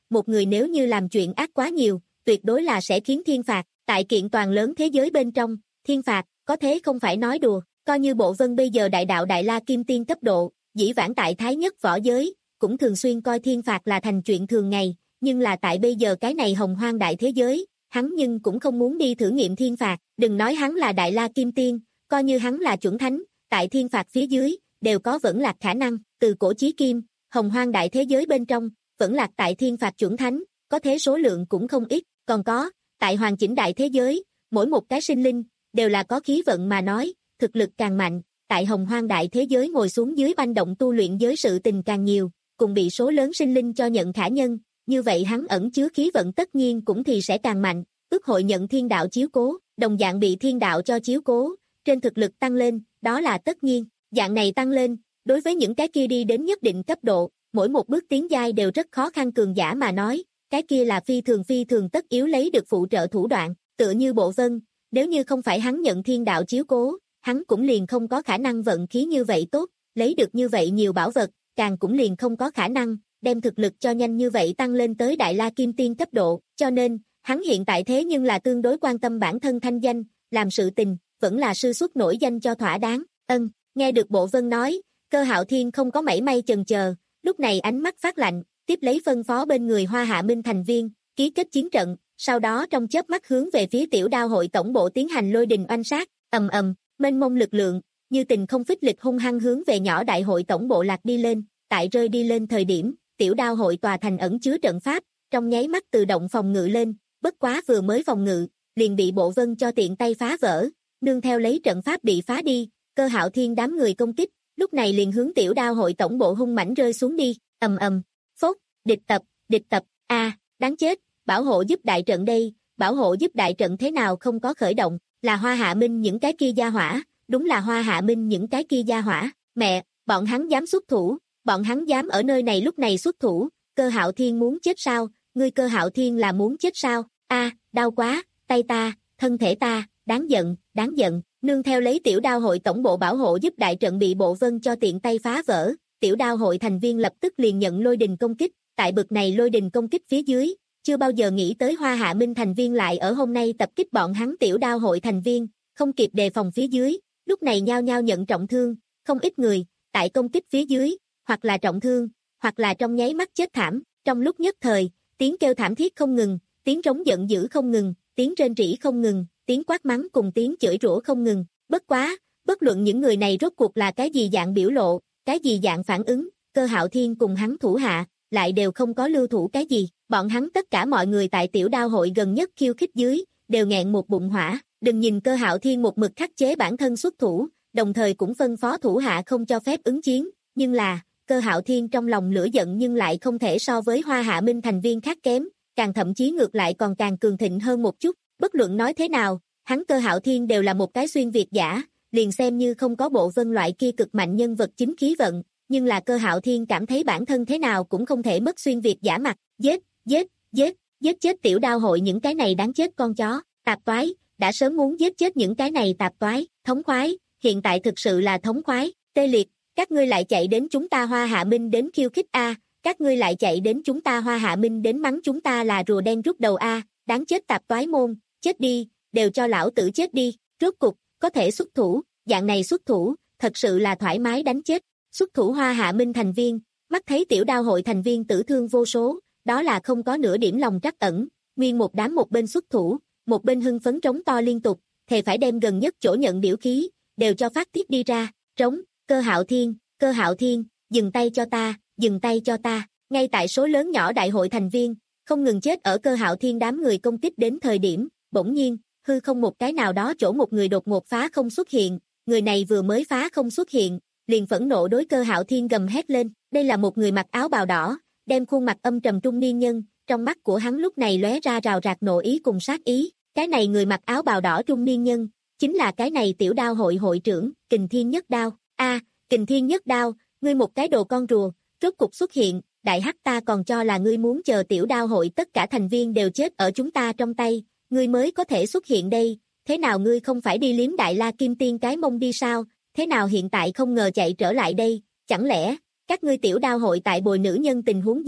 một người nếu như làm chuyện ác quá nhiều, tuyệt đối là sẽ khiến thiên phạt, tại kiện toàn lớn thế giới bên trong, thiên phạt, có thế không phải nói đùa, coi như Bộ Vân bây giờ đại đạo Đại La Kim Tiên cấp độ, dĩ vãng tại Thái Nhất võ giới, cũng thường xuyên coi thiên phạt là thành chuyện thường ngày, nhưng là tại bây giờ cái này hồng hoang đại thế giới, hắn nhưng cũng không muốn đi thử nghiệm thiên phạt, đừng nói hắn là Đại La Kim Tiên, coi như hắn là chuẩn thánh, tại thiên phạt phía dưới, đều có vẫn lạc khả năng, từ cổ chí kim, hồng hoang đại thế giới bên trong, vẫn lạc tại thiên phạt chuẩn thánh, có thế số lượng cũng không ít, còn có, tại hoàn chỉnh đại thế giới, mỗi một cái sinh linh, đều là có khí vận mà nói, thực lực càng mạnh, tại hồng hoang đại thế giới ngồi xuống dưới oanh động tu luyện giới sự tình càng nhiều, cùng bị số lớn sinh linh cho nhận khả nhân, như vậy hắn ẩn chứa khí vận tất nhiên cũng thì sẽ càng mạnh, ước hội nhận thiên đạo chiếu cố, đồng dạng bị thiên đạo cho chiếu cố, trên thực lực tăng lên, đó là tất nhiên, dạng này tăng lên, đối với những cái kia đi đến nhất định cấp độ, mỗi một bước tiến giai đều rất khó khăn cường giả mà nói, cái kia là phi thường phi thường tất yếu lấy được phụ trợ thủ đoạn, tựa như Bộ Vân, nếu như không phải hắn nhận thiên đạo chiếu cố, hắn cũng liền không có khả năng vận khí như vậy tốt, lấy được như vậy nhiều bảo vật, càng cũng liền không có khả năng, đem thực lực cho nhanh như vậy tăng lên tới Đại La Kim Tiên cấp độ, cho nên, hắn hiện tại thế nhưng là tương đối quan tâm bản thân thanh danh, làm sự tình, vẫn là sư xuất nổi danh cho thỏa đáng, ân, nghe được Bộ Vân nói, Cơ Hạo Thiên không có mảy may chần chờ, lúc này ánh mắt phát lạnh, tiếp lấy phân phó bên người Hoa Hạ Minh thành viên, ký kết chiến trận, sau đó trong chớp mắt hướng về phía Tiểu Đao hội tổng bộ tiến hành lôi đình oanh sát, ầm ầm, mênh mông lực lượng, như tình không phích lịch hung hăng hướng về nhỏ đại hội tổng bộ lạc đi lên, tại rơi đi lên thời điểm, Tiểu Đao hội tòa thành ẩn chứa trận pháp, trong nháy mắt tự động phòng ngự lên, bất quá vừa mới phòng ngự, liền bị Bộ Vân cho tiện tay phá vỡ, nương theo lấy trận pháp bị phá đi, Cơ Hạo Thiên đám người công kích, lúc này liền hướng Tiểu Đao hội tổng bộ hung mãnh rơi xuống đi, ầm ầm, phốt, địch tập, địch tập, a, đáng chết, bảo hộ giúp đại trận đây, bảo hộ giúp đại trận thế nào không có khởi động, là Hoa Hạ Minh những cái kia gia hỏa, đúng là Hoa Hạ Minh những cái kia gia hỏa, mẹ, bọn hắn dám xuất thủ, bọn hắn dám ở nơi này lúc này xuất thủ, Cơ Hạo Thiên muốn chết sao, ngươi Cơ Hạo Thiên là muốn chết sao, a, đau quá, tay ta, thân thể ta, đáng giận, đáng giận, nương theo lấy Tiểu Đao hội tổng bộ bảo hộ giúp đại trận bị Bộ Vân cho tiện tay phá vỡ, Tiểu Đao hội thành viên lập tức liền nhận lôi đình công kích, tại bực này lôi đình công kích phía dưới, chưa bao giờ nghĩ tới Hoa Hạ Minh thành viên lại ở hôm nay tập kích bọn hắn Tiểu Đao hội thành viên, không kịp đề phòng phía dưới, lúc này nhao nhao nhận trọng thương, không ít người, tại công kích phía dưới, hoặc là trọng thương, hoặc là trong nháy mắt chết thảm, trong lúc nhất thời, tiếng kêu thảm thiết không ngừng, tiếng rống giận dữ không ngừng, tiếng rên rỉ không ngừng, tiếng quát mắng cùng tiếng chửi rủa không ngừng, bất quá, bất luận những người này rốt cuộc là cái gì dạng biểu lộ, cái gì dạng phản ứng, Cơ Hạo Thiên cùng hắn thủ hạ, lại đều không có lưu thủ cái gì, bọn hắn tất cả mọi người tại Tiểu Đao hội gần nhất khiêu khích dưới, đều nghẹn một bụng hỏa, đừng nhìn Cơ Hạo Thiên một mực khắc chế bản thân xuất thủ, đồng thời cũng phân phó thủ hạ không cho phép ứng chiến, nhưng là, Cơ Hạo Thiên trong lòng lửa giận nhưng lại không thể so với Hoa Hạ Minh thành viên khác kém, càng thậm chí ngược lại còn càng cường thịnh hơn một chút, bất luận nói thế nào, hắn Cơ Hạo Thiên đều là một cái xuyên việt giả, liền xem như không có Bộ Vân loại kia cực mạnh nhân vật chính khí vận, nhưng là Cơ Hạo Thiên cảm thấy bản thân thế nào cũng không thể mất xuyên việt giả mặt, giết, giết, giết, giết chết Tiểu Đao hội những cái này đáng chết con chó, tạp toái, đã sớm muốn giết chết những cái này tạp toái, thống khoái, hiện tại thực sự là thống khoái, tê liệt, các ngươi lại chạy đến chúng ta Hoa Hạ Minh đến khiêu khích a, các ngươi lại chạy đến chúng ta Hoa Hạ Minh đến mắng chúng ta là rùa đen rút đầu a, đáng chết tạp toái môn, chết đi, đều cho lão tử chết đi, rốt cục, có thể xuất thủ, dạng này xuất thủ, thật sự là thoải mái đánh chết, xuất thủ Hoa Hạ Minh thành viên, mắt thấy Tiểu Đao hội thành viên tử thương vô số, đó là không có nửa điểm lòng trắc ẩn, nguyên một đám một bên xuất thủ, một bên hưng phấn trống to liên tục, thề phải đem gần nhất chỗ nhận điểu khí, đều cho phát tiết đi ra, trống, Cơ Hạo Thiên, Cơ Hạo Thiên, dừng tay cho ta, dừng tay cho ta, ngay tại số lớn nhỏ đại hội thành viên, không ngừng chết ở Cơ Hạo Thiên đám người công kích đến thời điểm, bỗng nhiên, hư không một cái nào đó chỗ một người đột ngột phá không xuất hiện, người này vừa mới phá không xuất hiện, liền phẫn nộ đối Cơ Hạo Thiên gầm hét lên, đây là một người mặc áo bào đỏ, đem khuôn mặt âm trầm trung niên nhân, trong mắt của hắn lúc này lóe ra rào rạt nộ ý cùng sát ý, cái này người mặc áo bào đỏ trung niên nhân, chính là cái này Tiểu Đao hội hội trưởng, Kình Thiên Nhất Đao, a, Kình Thiên Nhất Đao, ngươi một cái đồ con rùa, rốt cục xuất hiện, đại hắc ta còn cho là ngươi muốn chờ Tiểu Đao hội tất cả thành viên đều chết ở chúng ta trong tay, ngươi mới có thể xuất hiện đây, thế nào ngươi không phải đi liếm Đại La Kim Tiên cái mông đi sao, thế nào hiện tại không ngờ chạy trở lại đây, chẳng lẽ, các ngươi Tiểu Đao hội tại bồi nữ nhân tình huống dưới,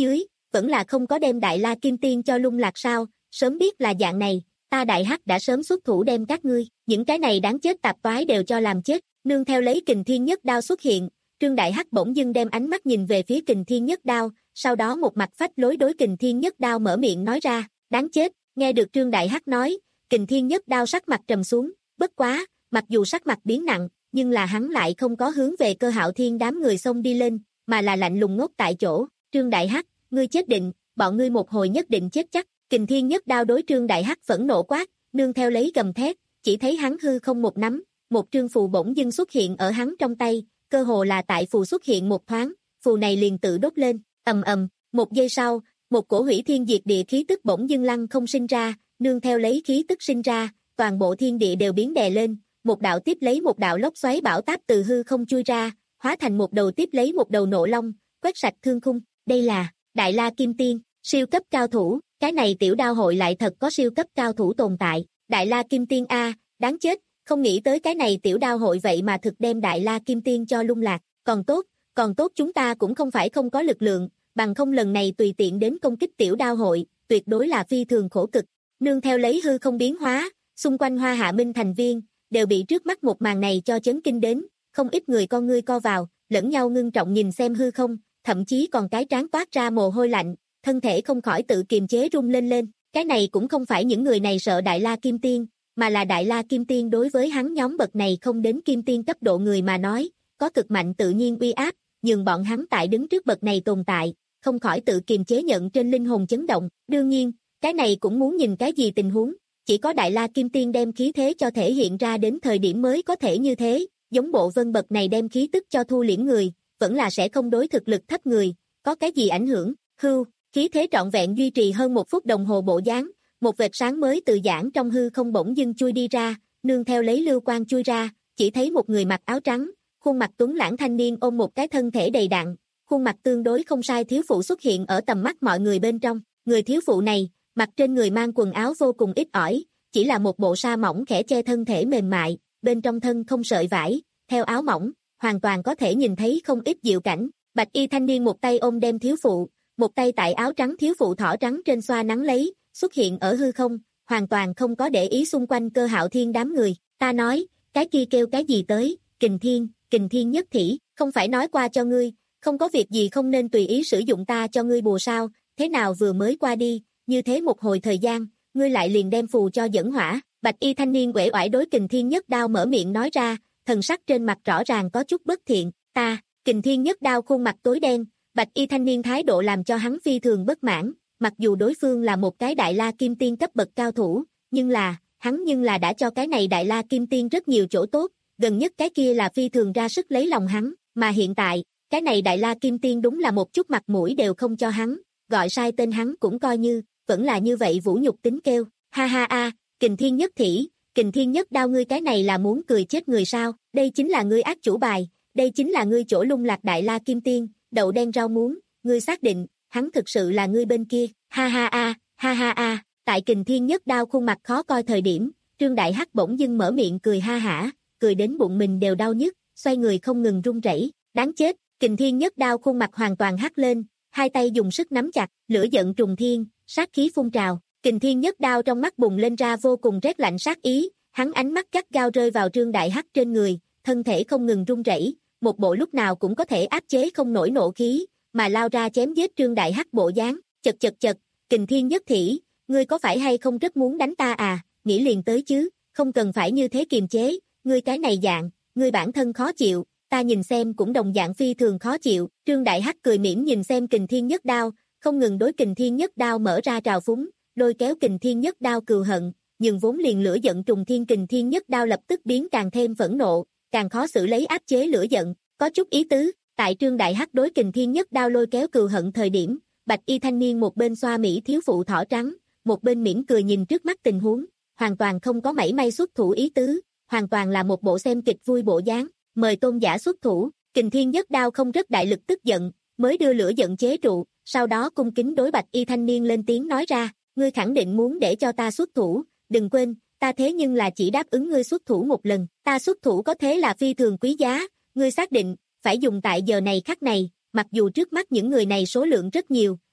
vẫn là không có đem Đại La Kim Tiên cho lung lạc sao, sớm biết là dạng này, ta Đại Hắc đã sớm xuất thủ đem các ngươi, những cái này đáng chết tạp toái đều cho làm chết, nương theo lấy Kình Thiên Nhất Đao xuất hiện, Trương Đại Hắc bỗng dưng đem ánh mắt nhìn về phía Kình Thiên Nhất Đao, sau đó một mặt phách lối đối Kình Thiên Nhất Đao mở miệng nói ra, đáng chết, nghe được Trương Đại Hắc nói, Kình Thiên Nhất Đao sắc mặt trầm xuống, bất quá, mặc dù sắc mặt biến nặng, nhưng là hắn lại không có hướng về Cơ Hạo Thiên đám người xông đi lên, mà là lạnh lùng ngốc tại chỗ, Trương Đại Hắc, ngươi chết định, bọn ngươi một hồi nhất định chết chắc, Kình Thiên Nhất Đao đối Trương Đại Hắc phẫn nộ quát, nương theo lấy gầm thét, chỉ thấy hắn hư không một nắm, một trương phù bỗng dưng xuất hiện ở hắn trong tay, cơ hồ là tại phù xuất hiện một thoáng, phù này liền tự đốt lên, ầm ầm, một giây sau, một cổ hủy thiên diệt địa khí tức bỗng dưng lăng không sinh ra, nương theo lấy khí tức sinh ra, toàn bộ thiên địa đều biến đè lên, một đạo tiếp lấy một đạo lốc xoáy bão táp từ hư không chui ra, hóa thành một đầu tiếp lấy một đầu nộ long, quét sạch thương khung, đây là Đại La Kim Tiên, siêu cấp cao thủ, cái này tiểu đao hội lại thật có siêu cấp cao thủ tồn tại, Đại La Kim Tiên a, đáng chết, không nghĩ tới cái này tiểu đao hội vậy mà thực đem Đại La Kim Tiên cho lung lạc, còn tốt, còn tốt chúng ta cũng không phải không có lực lượng, bằng không lần này tùy tiện đến công kích tiểu đao hội, tuyệt đối là phi thường khổ cực, nương theo lấy hư không biến hóa, xung quanh Hoa Hạ Minh thành viên, đều bị trước mắt một màn này cho chấn kinh đến, không ít người con ngươi co vào, lẫn nhau ngưng trọng nhìn xem hư không, thậm chí còn cái trán toát ra mồ hôi lạnh, thân thể không khỏi tự kiềm chế rung lên lên, cái này cũng không phải những người này sợ Đại La Kim Tiên, mà là Đại La Kim Tiên đối với hắn nhóm bậc này không đến Kim Tiên cấp độ người mà nói, có cực mạnh tự nhiên uy áp, nhưng bọn hắn tại đứng trước bậc này tồn tại, không khỏi tự kiềm chế nhận trên linh hồn chấn động, đương nhiên, cái này cũng muốn nhìn cái gì tình huống, chỉ có Đại La Kim Tiên đem khí thế cho thể hiện ra đến thời điểm mới có thể như thế, giống bộ vân bậc này đem khí tức cho thu liễm người, vẫn là sẽ không đối thực lực thấp người, có cái gì ảnh hưởng, hưu, khí thế trọn vẹn duy trì hơn một phút đồng hồ bộ dáng, một vệt sáng mới từ giãn trong hư không bỗng dưng chui đi ra, nương theo lấy lưu quang chui ra, chỉ thấy một người mặc áo trắng, khuôn mặt tuấn lãng thanh niên ôm một cái thân thể đầy đặn, khuôn mặt tương đối không sai thiếu phụ xuất hiện ở tầm mắt mọi người bên trong, người thiếu phụ này, mặc trên người mang quần áo vô cùng ít ỏi, chỉ là một bộ sa mỏng khẽ che thân thể mềm mại, bên trong thân không sợi vải, theo áo mỏng, hoàn toàn có thể nhìn thấy không ít diệu cảnh, bạch y thanh niên một tay ôm đem thiếu phụ, một tay tại áo trắng thiếu phụ thỏ trắng trên xoa nắng lấy, xuất hiện ở hư không, hoàn toàn không có để ý xung quanh Cơ Hạo Thiên đám người, ta nói, cái kia kêu cái gì tới, Kình Thiên, Kình Thiên Nhất Thỉ, không phải nói qua cho ngươi, không có việc gì không nên tùy ý sử dụng ta cho ngươi bùa sao, thế nào vừa mới qua đi, như thế một hồi thời gian, ngươi lại liền đem phù cho dẫn hỏa, bạch y thanh niên uể oải đối Kình Thiên Nhất Đao mở miệng nói ra, thần sắc trên mặt rõ ràng có chút bất thiện, ta, Kình Thiên Nhất Đao khuôn mặt tối đen, bạch y thanh niên thái độ làm cho hắn phi thường bất mãn, mặc dù đối phương là một cái Đại La Kim Tiên cấp bậc cao thủ, nhưng là, hắn nhưng là đã cho cái này Đại La Kim Tiên rất nhiều chỗ tốt, gần nhất cái kia là phi thường ra sức lấy lòng hắn, mà hiện tại, cái này Đại La Kim Tiên đúng là một chút mặt mũi đều không cho hắn, gọi sai tên hắn cũng coi như, vẫn là như vậy vũ nhục tính kêu, ha ha a, Kình Thiên Nhất Thỉ, Kình Thiên Nhất Đao ngươi cái này là muốn cười chết người sao, đây chính là ngươi ác chủ bài, đây chính là ngươi chỗ lung lạc Đại La Kim Tiên, đậu đen rau muống, ngươi xác định, hắn thực sự là ngươi bên kia, ha ha a, ha ha a, tại Kình Thiên Nhất Đao khuôn mặt khó coi thời điểm, Trương Đại Hắc bỗng dưng mở miệng cười ha hả, cười đến bụng mình đều đau nhức, xoay người không ngừng run rẩy, đáng chết, Kình Thiên Nhất Đao khuôn mặt hoàn toàn hắc lên, hai tay dùng sức nắm chặt, lửa giận trùng thiên, sát khí phun trào, Kình Thiên Nhất Đao trong mắt bùng lên ra vô cùng rét lạnh sát ý, hắn ánh mắt gắt gao rơi vào Trương Đại Hắc trên người, thân thể không ngừng run rẩy, một bộ lúc nào cũng có thể áp chế không nổi nộ khí, mà lao ra chém giết Trương Đại Hắc bộ dáng, chật chật chật, Kình Thiên Nhất Thỉ, ngươi có phải hay không rất muốn đánh ta à, nghĩ liền tới chứ, không cần phải như thế kiềm chế, ngươi cái này dạng, ngươi bản thân khó chịu, ta nhìn xem cũng đồng dạng phi thường khó chịu, Trương Đại Hắc cười mỉm nhìn xem Kình Thiên Nhất Đao, không ngừng đối Kình Thiên Nhất Đao mở ra trào phúng, lôi kéo Kình Thiên Nhất Đao cừu hận, nhưng vốn liền lửa giận trùng thiên Kình Thiên Nhất Đao lập tức biến càng thêm phẫn nộ, càng khó xử lấy áp chế lửa giận, có chút ý tứ, tại Trương Đại Hắc đối Kình Thiên Nhất Đao lôi kéo cừu hận thời điểm, bạch y thanh niên một bên xoa mỹ thiếu phụ thỏ trắng, một bên mỉm cười nhìn trước mắt tình huống, hoàn toàn không có mảy may xuất thủ ý tứ, hoàn toàn là một bộ xem kịch vui bộ dáng, mời tôn giả xuất thủ, Kình Thiên Nhất Đao không rất đại lực tức giận, mới đưa lửa giận chế trụ, sau đó cung kính đối bạch y thanh niên lên tiếng nói ra, ngươi khẳng định muốn để cho ta xuất thủ, đừng quên, ta thế nhưng là chỉ đáp ứng ngươi xuất thủ một lần, ta xuất thủ có thế là phi thường quý giá, ngươi xác định, phải dùng tại giờ này khắc này, mặc dù trước mắt những người này số lượng rất nhiều,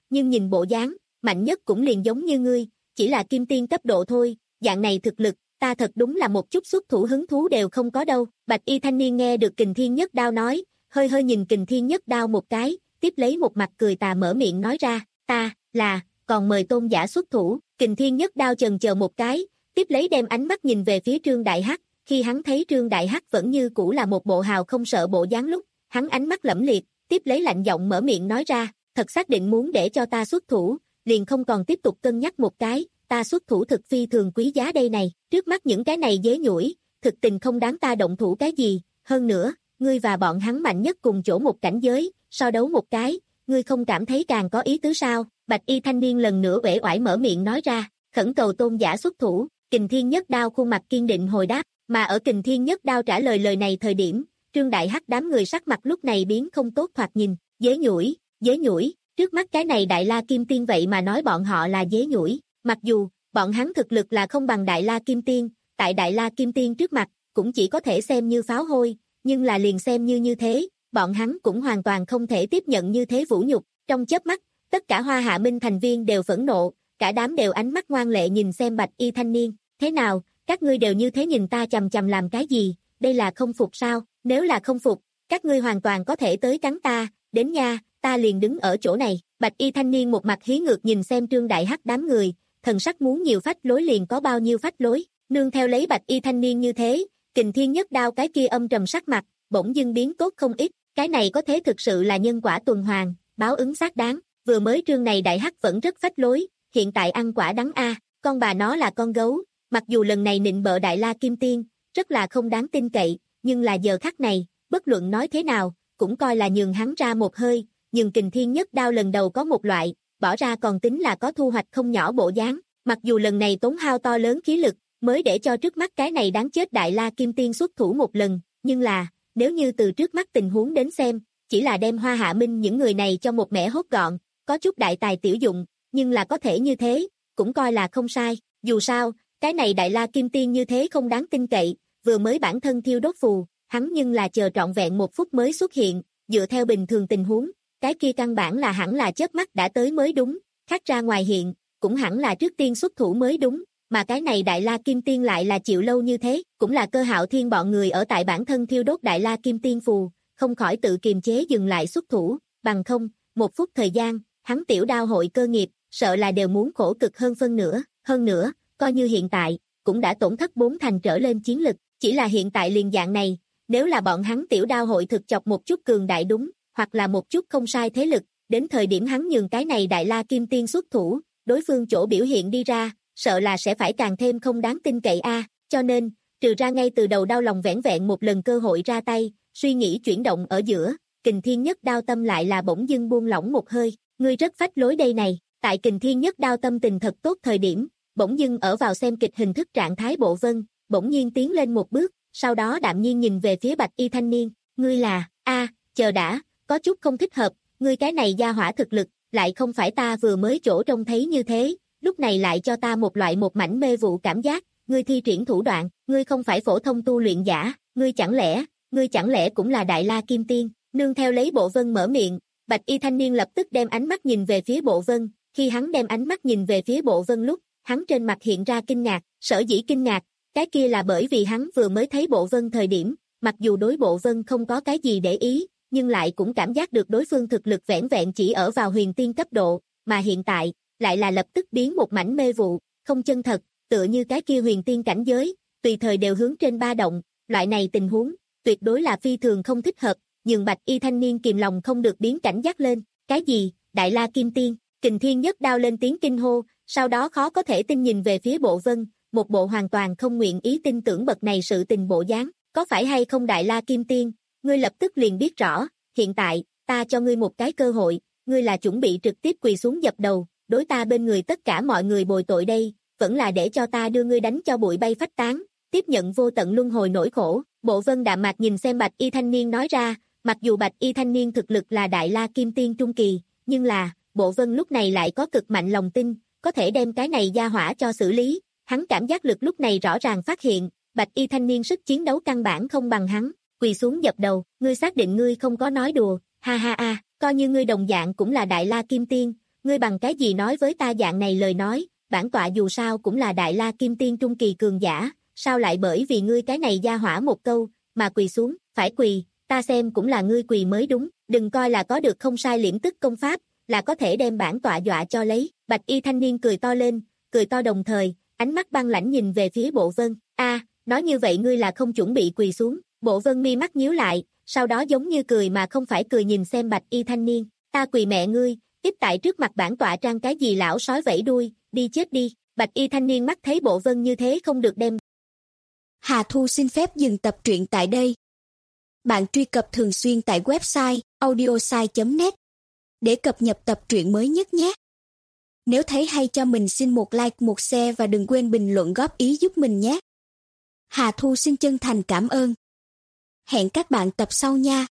nhưng nhìn bộ dáng, mạnh nhất cũng liền giống như ngươi, chỉ là kim tiên cấp độ thôi, dạng này thực lực, ta thật đúng là một chút xuất thủ hứng thú đều không có đâu. Bạch y thanh niên nghe được Kình Thiên Nhất Đao nói, hơi hơi nhìn Kình Thiên Nhất Đao một cái, tiếp lấy một mặt cười tà mở miệng nói ra, ta, là, còn mời tôn giả xuất thủ. Kình Thiên Nhất Đao chần chờ một cái, tiếp lấy đem ánh mắt nhìn về phía Trương Đại Hắc, khi hắn thấy Trương Đại Hắc vẫn như cũ là một bộ hào không sợ bộ dáng lúc, hắn ánh mắt lẫm liệt, tiếp lấy lạnh giọng mở miệng nói ra, thật xác định muốn để cho ta xuất thủ, liền không còn tiếp tục cân nhắc một cái, ta xuất thủ thực phi thường quý giá đây này, trước mắt những cái này dế nhủi, thực tình không đáng ta động thủ cái gì, hơn nữa, ngươi và bọn hắn mạnh nhất cùng chỗ một cảnh giới, so đấu một cái, ngươi không cảm thấy càng có ý tứ sao? Bạch y thanh niên lần nữa uể oải mở miệng nói ra, khẩn cầu tôn giả xuất thủ. Kình Thiên Nhất Đao khuôn mặt kiên định hồi đáp, mà ở Kình Thiên Nhất Đao trả lời lời này thời điểm, Trương Đại Hắc đám người sắc mặt lúc này biến không tốt thoạt nhìn, dế nhủi, dế nhủi, trước mắt cái này Đại La Kim Tiên vậy mà nói bọn họ là dế nhủi, mặc dù bọn hắn thực lực là không bằng Đại La Kim Tiên, tại Đại La Kim Tiên trước mặt cũng chỉ có thể xem như pháo hôi, nhưng là liền xem như như thế, bọn hắn cũng hoàn toàn không thể tiếp nhận như thế vũ nhục. Trong chớp mắt, tất cả Hoa Hạ Minh thành viên đều phẫn nộ, cả đám đều ánh mắt ngoan lệ nhìn xem Bạch y thanh niên, thế nào, các ngươi đều như thế nhìn ta chằm chằm làm cái gì, đây là không phục sao? Nếu là không phục, các ngươi hoàn toàn có thể tới cắn ta, đến nha, ta liền đứng ở chỗ này. Bạch y thanh niên một mặt hí ngược nhìn xem Trương Đại Hắc đám người, thần sắc muốn nhiều phách lối liền có bao nhiêu phách lối, nương theo lấy Bạch y thanh niên như thế, Kình Thiên Nhất Đao cái kia âm trầm sắc mặt, bỗng dưng biến tốt không ít, cái này có thế thực sự là nhân quả tuần hoàn, báo ứng xác đáng, vừa mới Trương này Đại Hắc vẫn rất phách lối, hiện tại ăn quả đắng a, con bà nó là con gấu, mặc dù lần này nịnh bợ Đại La Kim Tiên, rất là không đáng tin cậy, nhưng là giờ khắc này, bất luận nói thế nào, cũng coi là nhường hắn ra một hơi, nhưng Kình Thiên Nhất Đao lần đầu có một loại, bỏ ra còn tính là có thu hoạch không nhỏ bộ dáng, mặc dù lần này tốn hao to lớn khí lực, mới để cho trước mắt cái này đáng chết Đại La Kim Tiên xuất thủ một lần, nhưng là, nếu như từ trước mắt tình huống đến xem, chỉ là đem Hoa Hạ Minh những người này cho một mẻ hốt gọn, có chút đại tài tiểu dụng, nhưng là có thể như thế, cũng coi là không sai, dù sao, cái này Đại La Kim Tiên như thế không đáng tin cậy, vừa mới bản thân thiêu đốt phù, hắn nhưng là chờ trọn vẹn một phút mới xuất hiện, dựa theo bình thường tình huống, cái kia căn bản là hẳn là chớp mắt đã tới mới đúng, khác ra ngoài hiện, cũng hẳn là trước tiên xuất thủ mới đúng, mà cái này Đại La Kim Tiên lại là chịu lâu như thế, cũng là Cơ Hạo Thiên bọn người ở tại bản thân thiêu đốt Đại La Kim Tiên phù, không khỏi tự kiềm chế dừng lại xuất thủ, bằng không, một phút thời gian, hắn tiểu đao hội cơ nghiệp, sợ là đều muốn khổ cực hơn phân nửa, hơn nữa, coi như hiện tại, cũng đã tổn thất bốn thành trở lên chiến lực, chỉ là hiện tại liền dạng này, nếu là bọn hắn tiểu đao hội thực chọc một chút cường đại đúng, hoặc là một chút không sai thế lực, đến thời điểm hắn nhường cái này Đại La Kim Tiên xuất thủ, đối phương chỗ biểu hiện đi ra, sợ là sẽ phải càng thêm không đáng tin cậy a, cho nên, trừ ra ngay từ đầu đau lòng vẻn vẹn một lần cơ hội ra tay, suy nghĩ chuyển động ở giữa, Kình Thiên Nhất Đao tâm lại là bỗng dưng buông lỏng một hơi, ngươi rất phách lối đây này, tại Kình Thiên Nhất Đao tâm tình thật tốt thời điểm, bỗng dưng ở vào xem kịch hình thức trạng thái Bộ Vân, bỗng nhiên tiến lên một bước, sau đó đạm nhiên nhìn về phía Bạch y thanh niên, ngươi là, a, chờ đã, có chút không thích hợp, ngươi cái này gia hỏa thực lực, lại không phải ta vừa mới chỗ trông thấy như thế, lúc này lại cho ta một loại một mảnh mê vụ cảm giác, ngươi thi triển thủ đoạn, ngươi không phải phổ thông tu luyện giả, ngươi chẳng lẽ, ngươi chẳng lẽ cũng là Đại La Kim Tiên, nương theo lấy Bộ Vân mở miệng, Bạch y thanh niên lập tức đem ánh mắt nhìn về phía Bộ Vân, khi hắn đem ánh mắt nhìn về phía Bộ Vân lúc, hắn trên mặt hiện ra kinh ngạc, sở dĩ kinh ngạc, cái kia là bởi vì hắn vừa mới thấy Bộ Vân thời điểm, mặc dù đối Bộ Vân không có cái gì để ý, nhưng lại cũng cảm giác được đối phương thực lực vẻn vẹn chỉ ở vào huyền tiên cấp độ, mà hiện tại, lại là lập tức biến một mảnh mê vụ, không chân thật, tựa như cái kia huyền tiên cảnh giới, tùy thời đều hướng trên ba động, loại này tình huống, tuyệt đối là phi thường không thích hợp, nhưng Bạch y thanh niên kìm lòng không được biến cảnh giác lên, cái gì, Đại La Kim Tiên, Kình Thiên Nhất Đao lên tiếng kinh hô, sau đó khó có thể tin nhìn về phía Bộ Vân, một bộ hoàn toàn không nguyện ý tin tưởng bậc này sự tình bộ dáng, có phải hay không Đại La Kim Tiên, ngươi lập tức liền biết rõ, hiện tại, ta cho ngươi một cái cơ hội, ngươi là chuẩn bị trực tiếp quỳ xuống dập đầu, đối ta bên người tất cả mọi người bồi tội đây, vẫn là để cho ta đưa ngươi đánh cho bụi bay phách tán, tiếp nhận vô tận luân hồi nỗi khổ. Bộ Vân đạm mạc nhìn xem Bạch y thanh niên nói ra, mặc dù Bạch y thanh niên thực lực là Đại La Kim Tiên trung kỳ, nhưng là, Bộ Vân lúc này lại có cực mạnh lòng tin, có thể đem cái này gia hỏa cho xử lý, hắn cảm giác lực lúc này rõ ràng phát hiện, Bạch y thanh niên sức chiến đấu căn bản không bằng hắn, quỳ xuống dập đầu, ngươi xác định ngươi không có nói đùa, ha ha ha, coi như ngươi đồng dạng cũng là Đại La Kim Tiên, ngươi bằng cái gì nói với ta dạng này lời nói, bản tọa dù sao cũng là đại la kim tiên trung kỳ cường giả, sao lại bởi vì ngươi cái này gia hỏa một câu, mà quỳ xuống, phải quỳ, ta xem cũng là ngươi quỳ mới đúng, đừng coi là có được không sai liễm tức công pháp, là có thể đem bản tọa dọa cho lấy, bạch y thanh niên cười to lên, cười to đồng thời, ánh mắt băng lãnh nhìn về phía Bộ Vân, a, nói như vậy ngươi là không chuẩn bị quỳ xuống, Bộ Vân mi mắt nhíu lại, sau đó giống như cười mà không phải cười nhìn xem bạch y thanh niên, ta quỳ mẹ ngươi, tiếp tại trước mặt bản tọa trang cái gì lão sói vẫy đuôi, đi chết đi, bạch y thanh niên mắt thấy Bộ Vân như thế không được đem. Hà Thu xin phép dừng tập truyện tại đây. Bạn truy cập thường xuyên tại website audiosai chấm net để cập nhật tập truyện mới nhất nhé. Nếu thấy hay cho mình xin một like, một share và đừng quên bình luận góp ý giúp mình nhé. Hà Thu xin chân thành cảm ơn. Hẹn các bạn tập sau nha.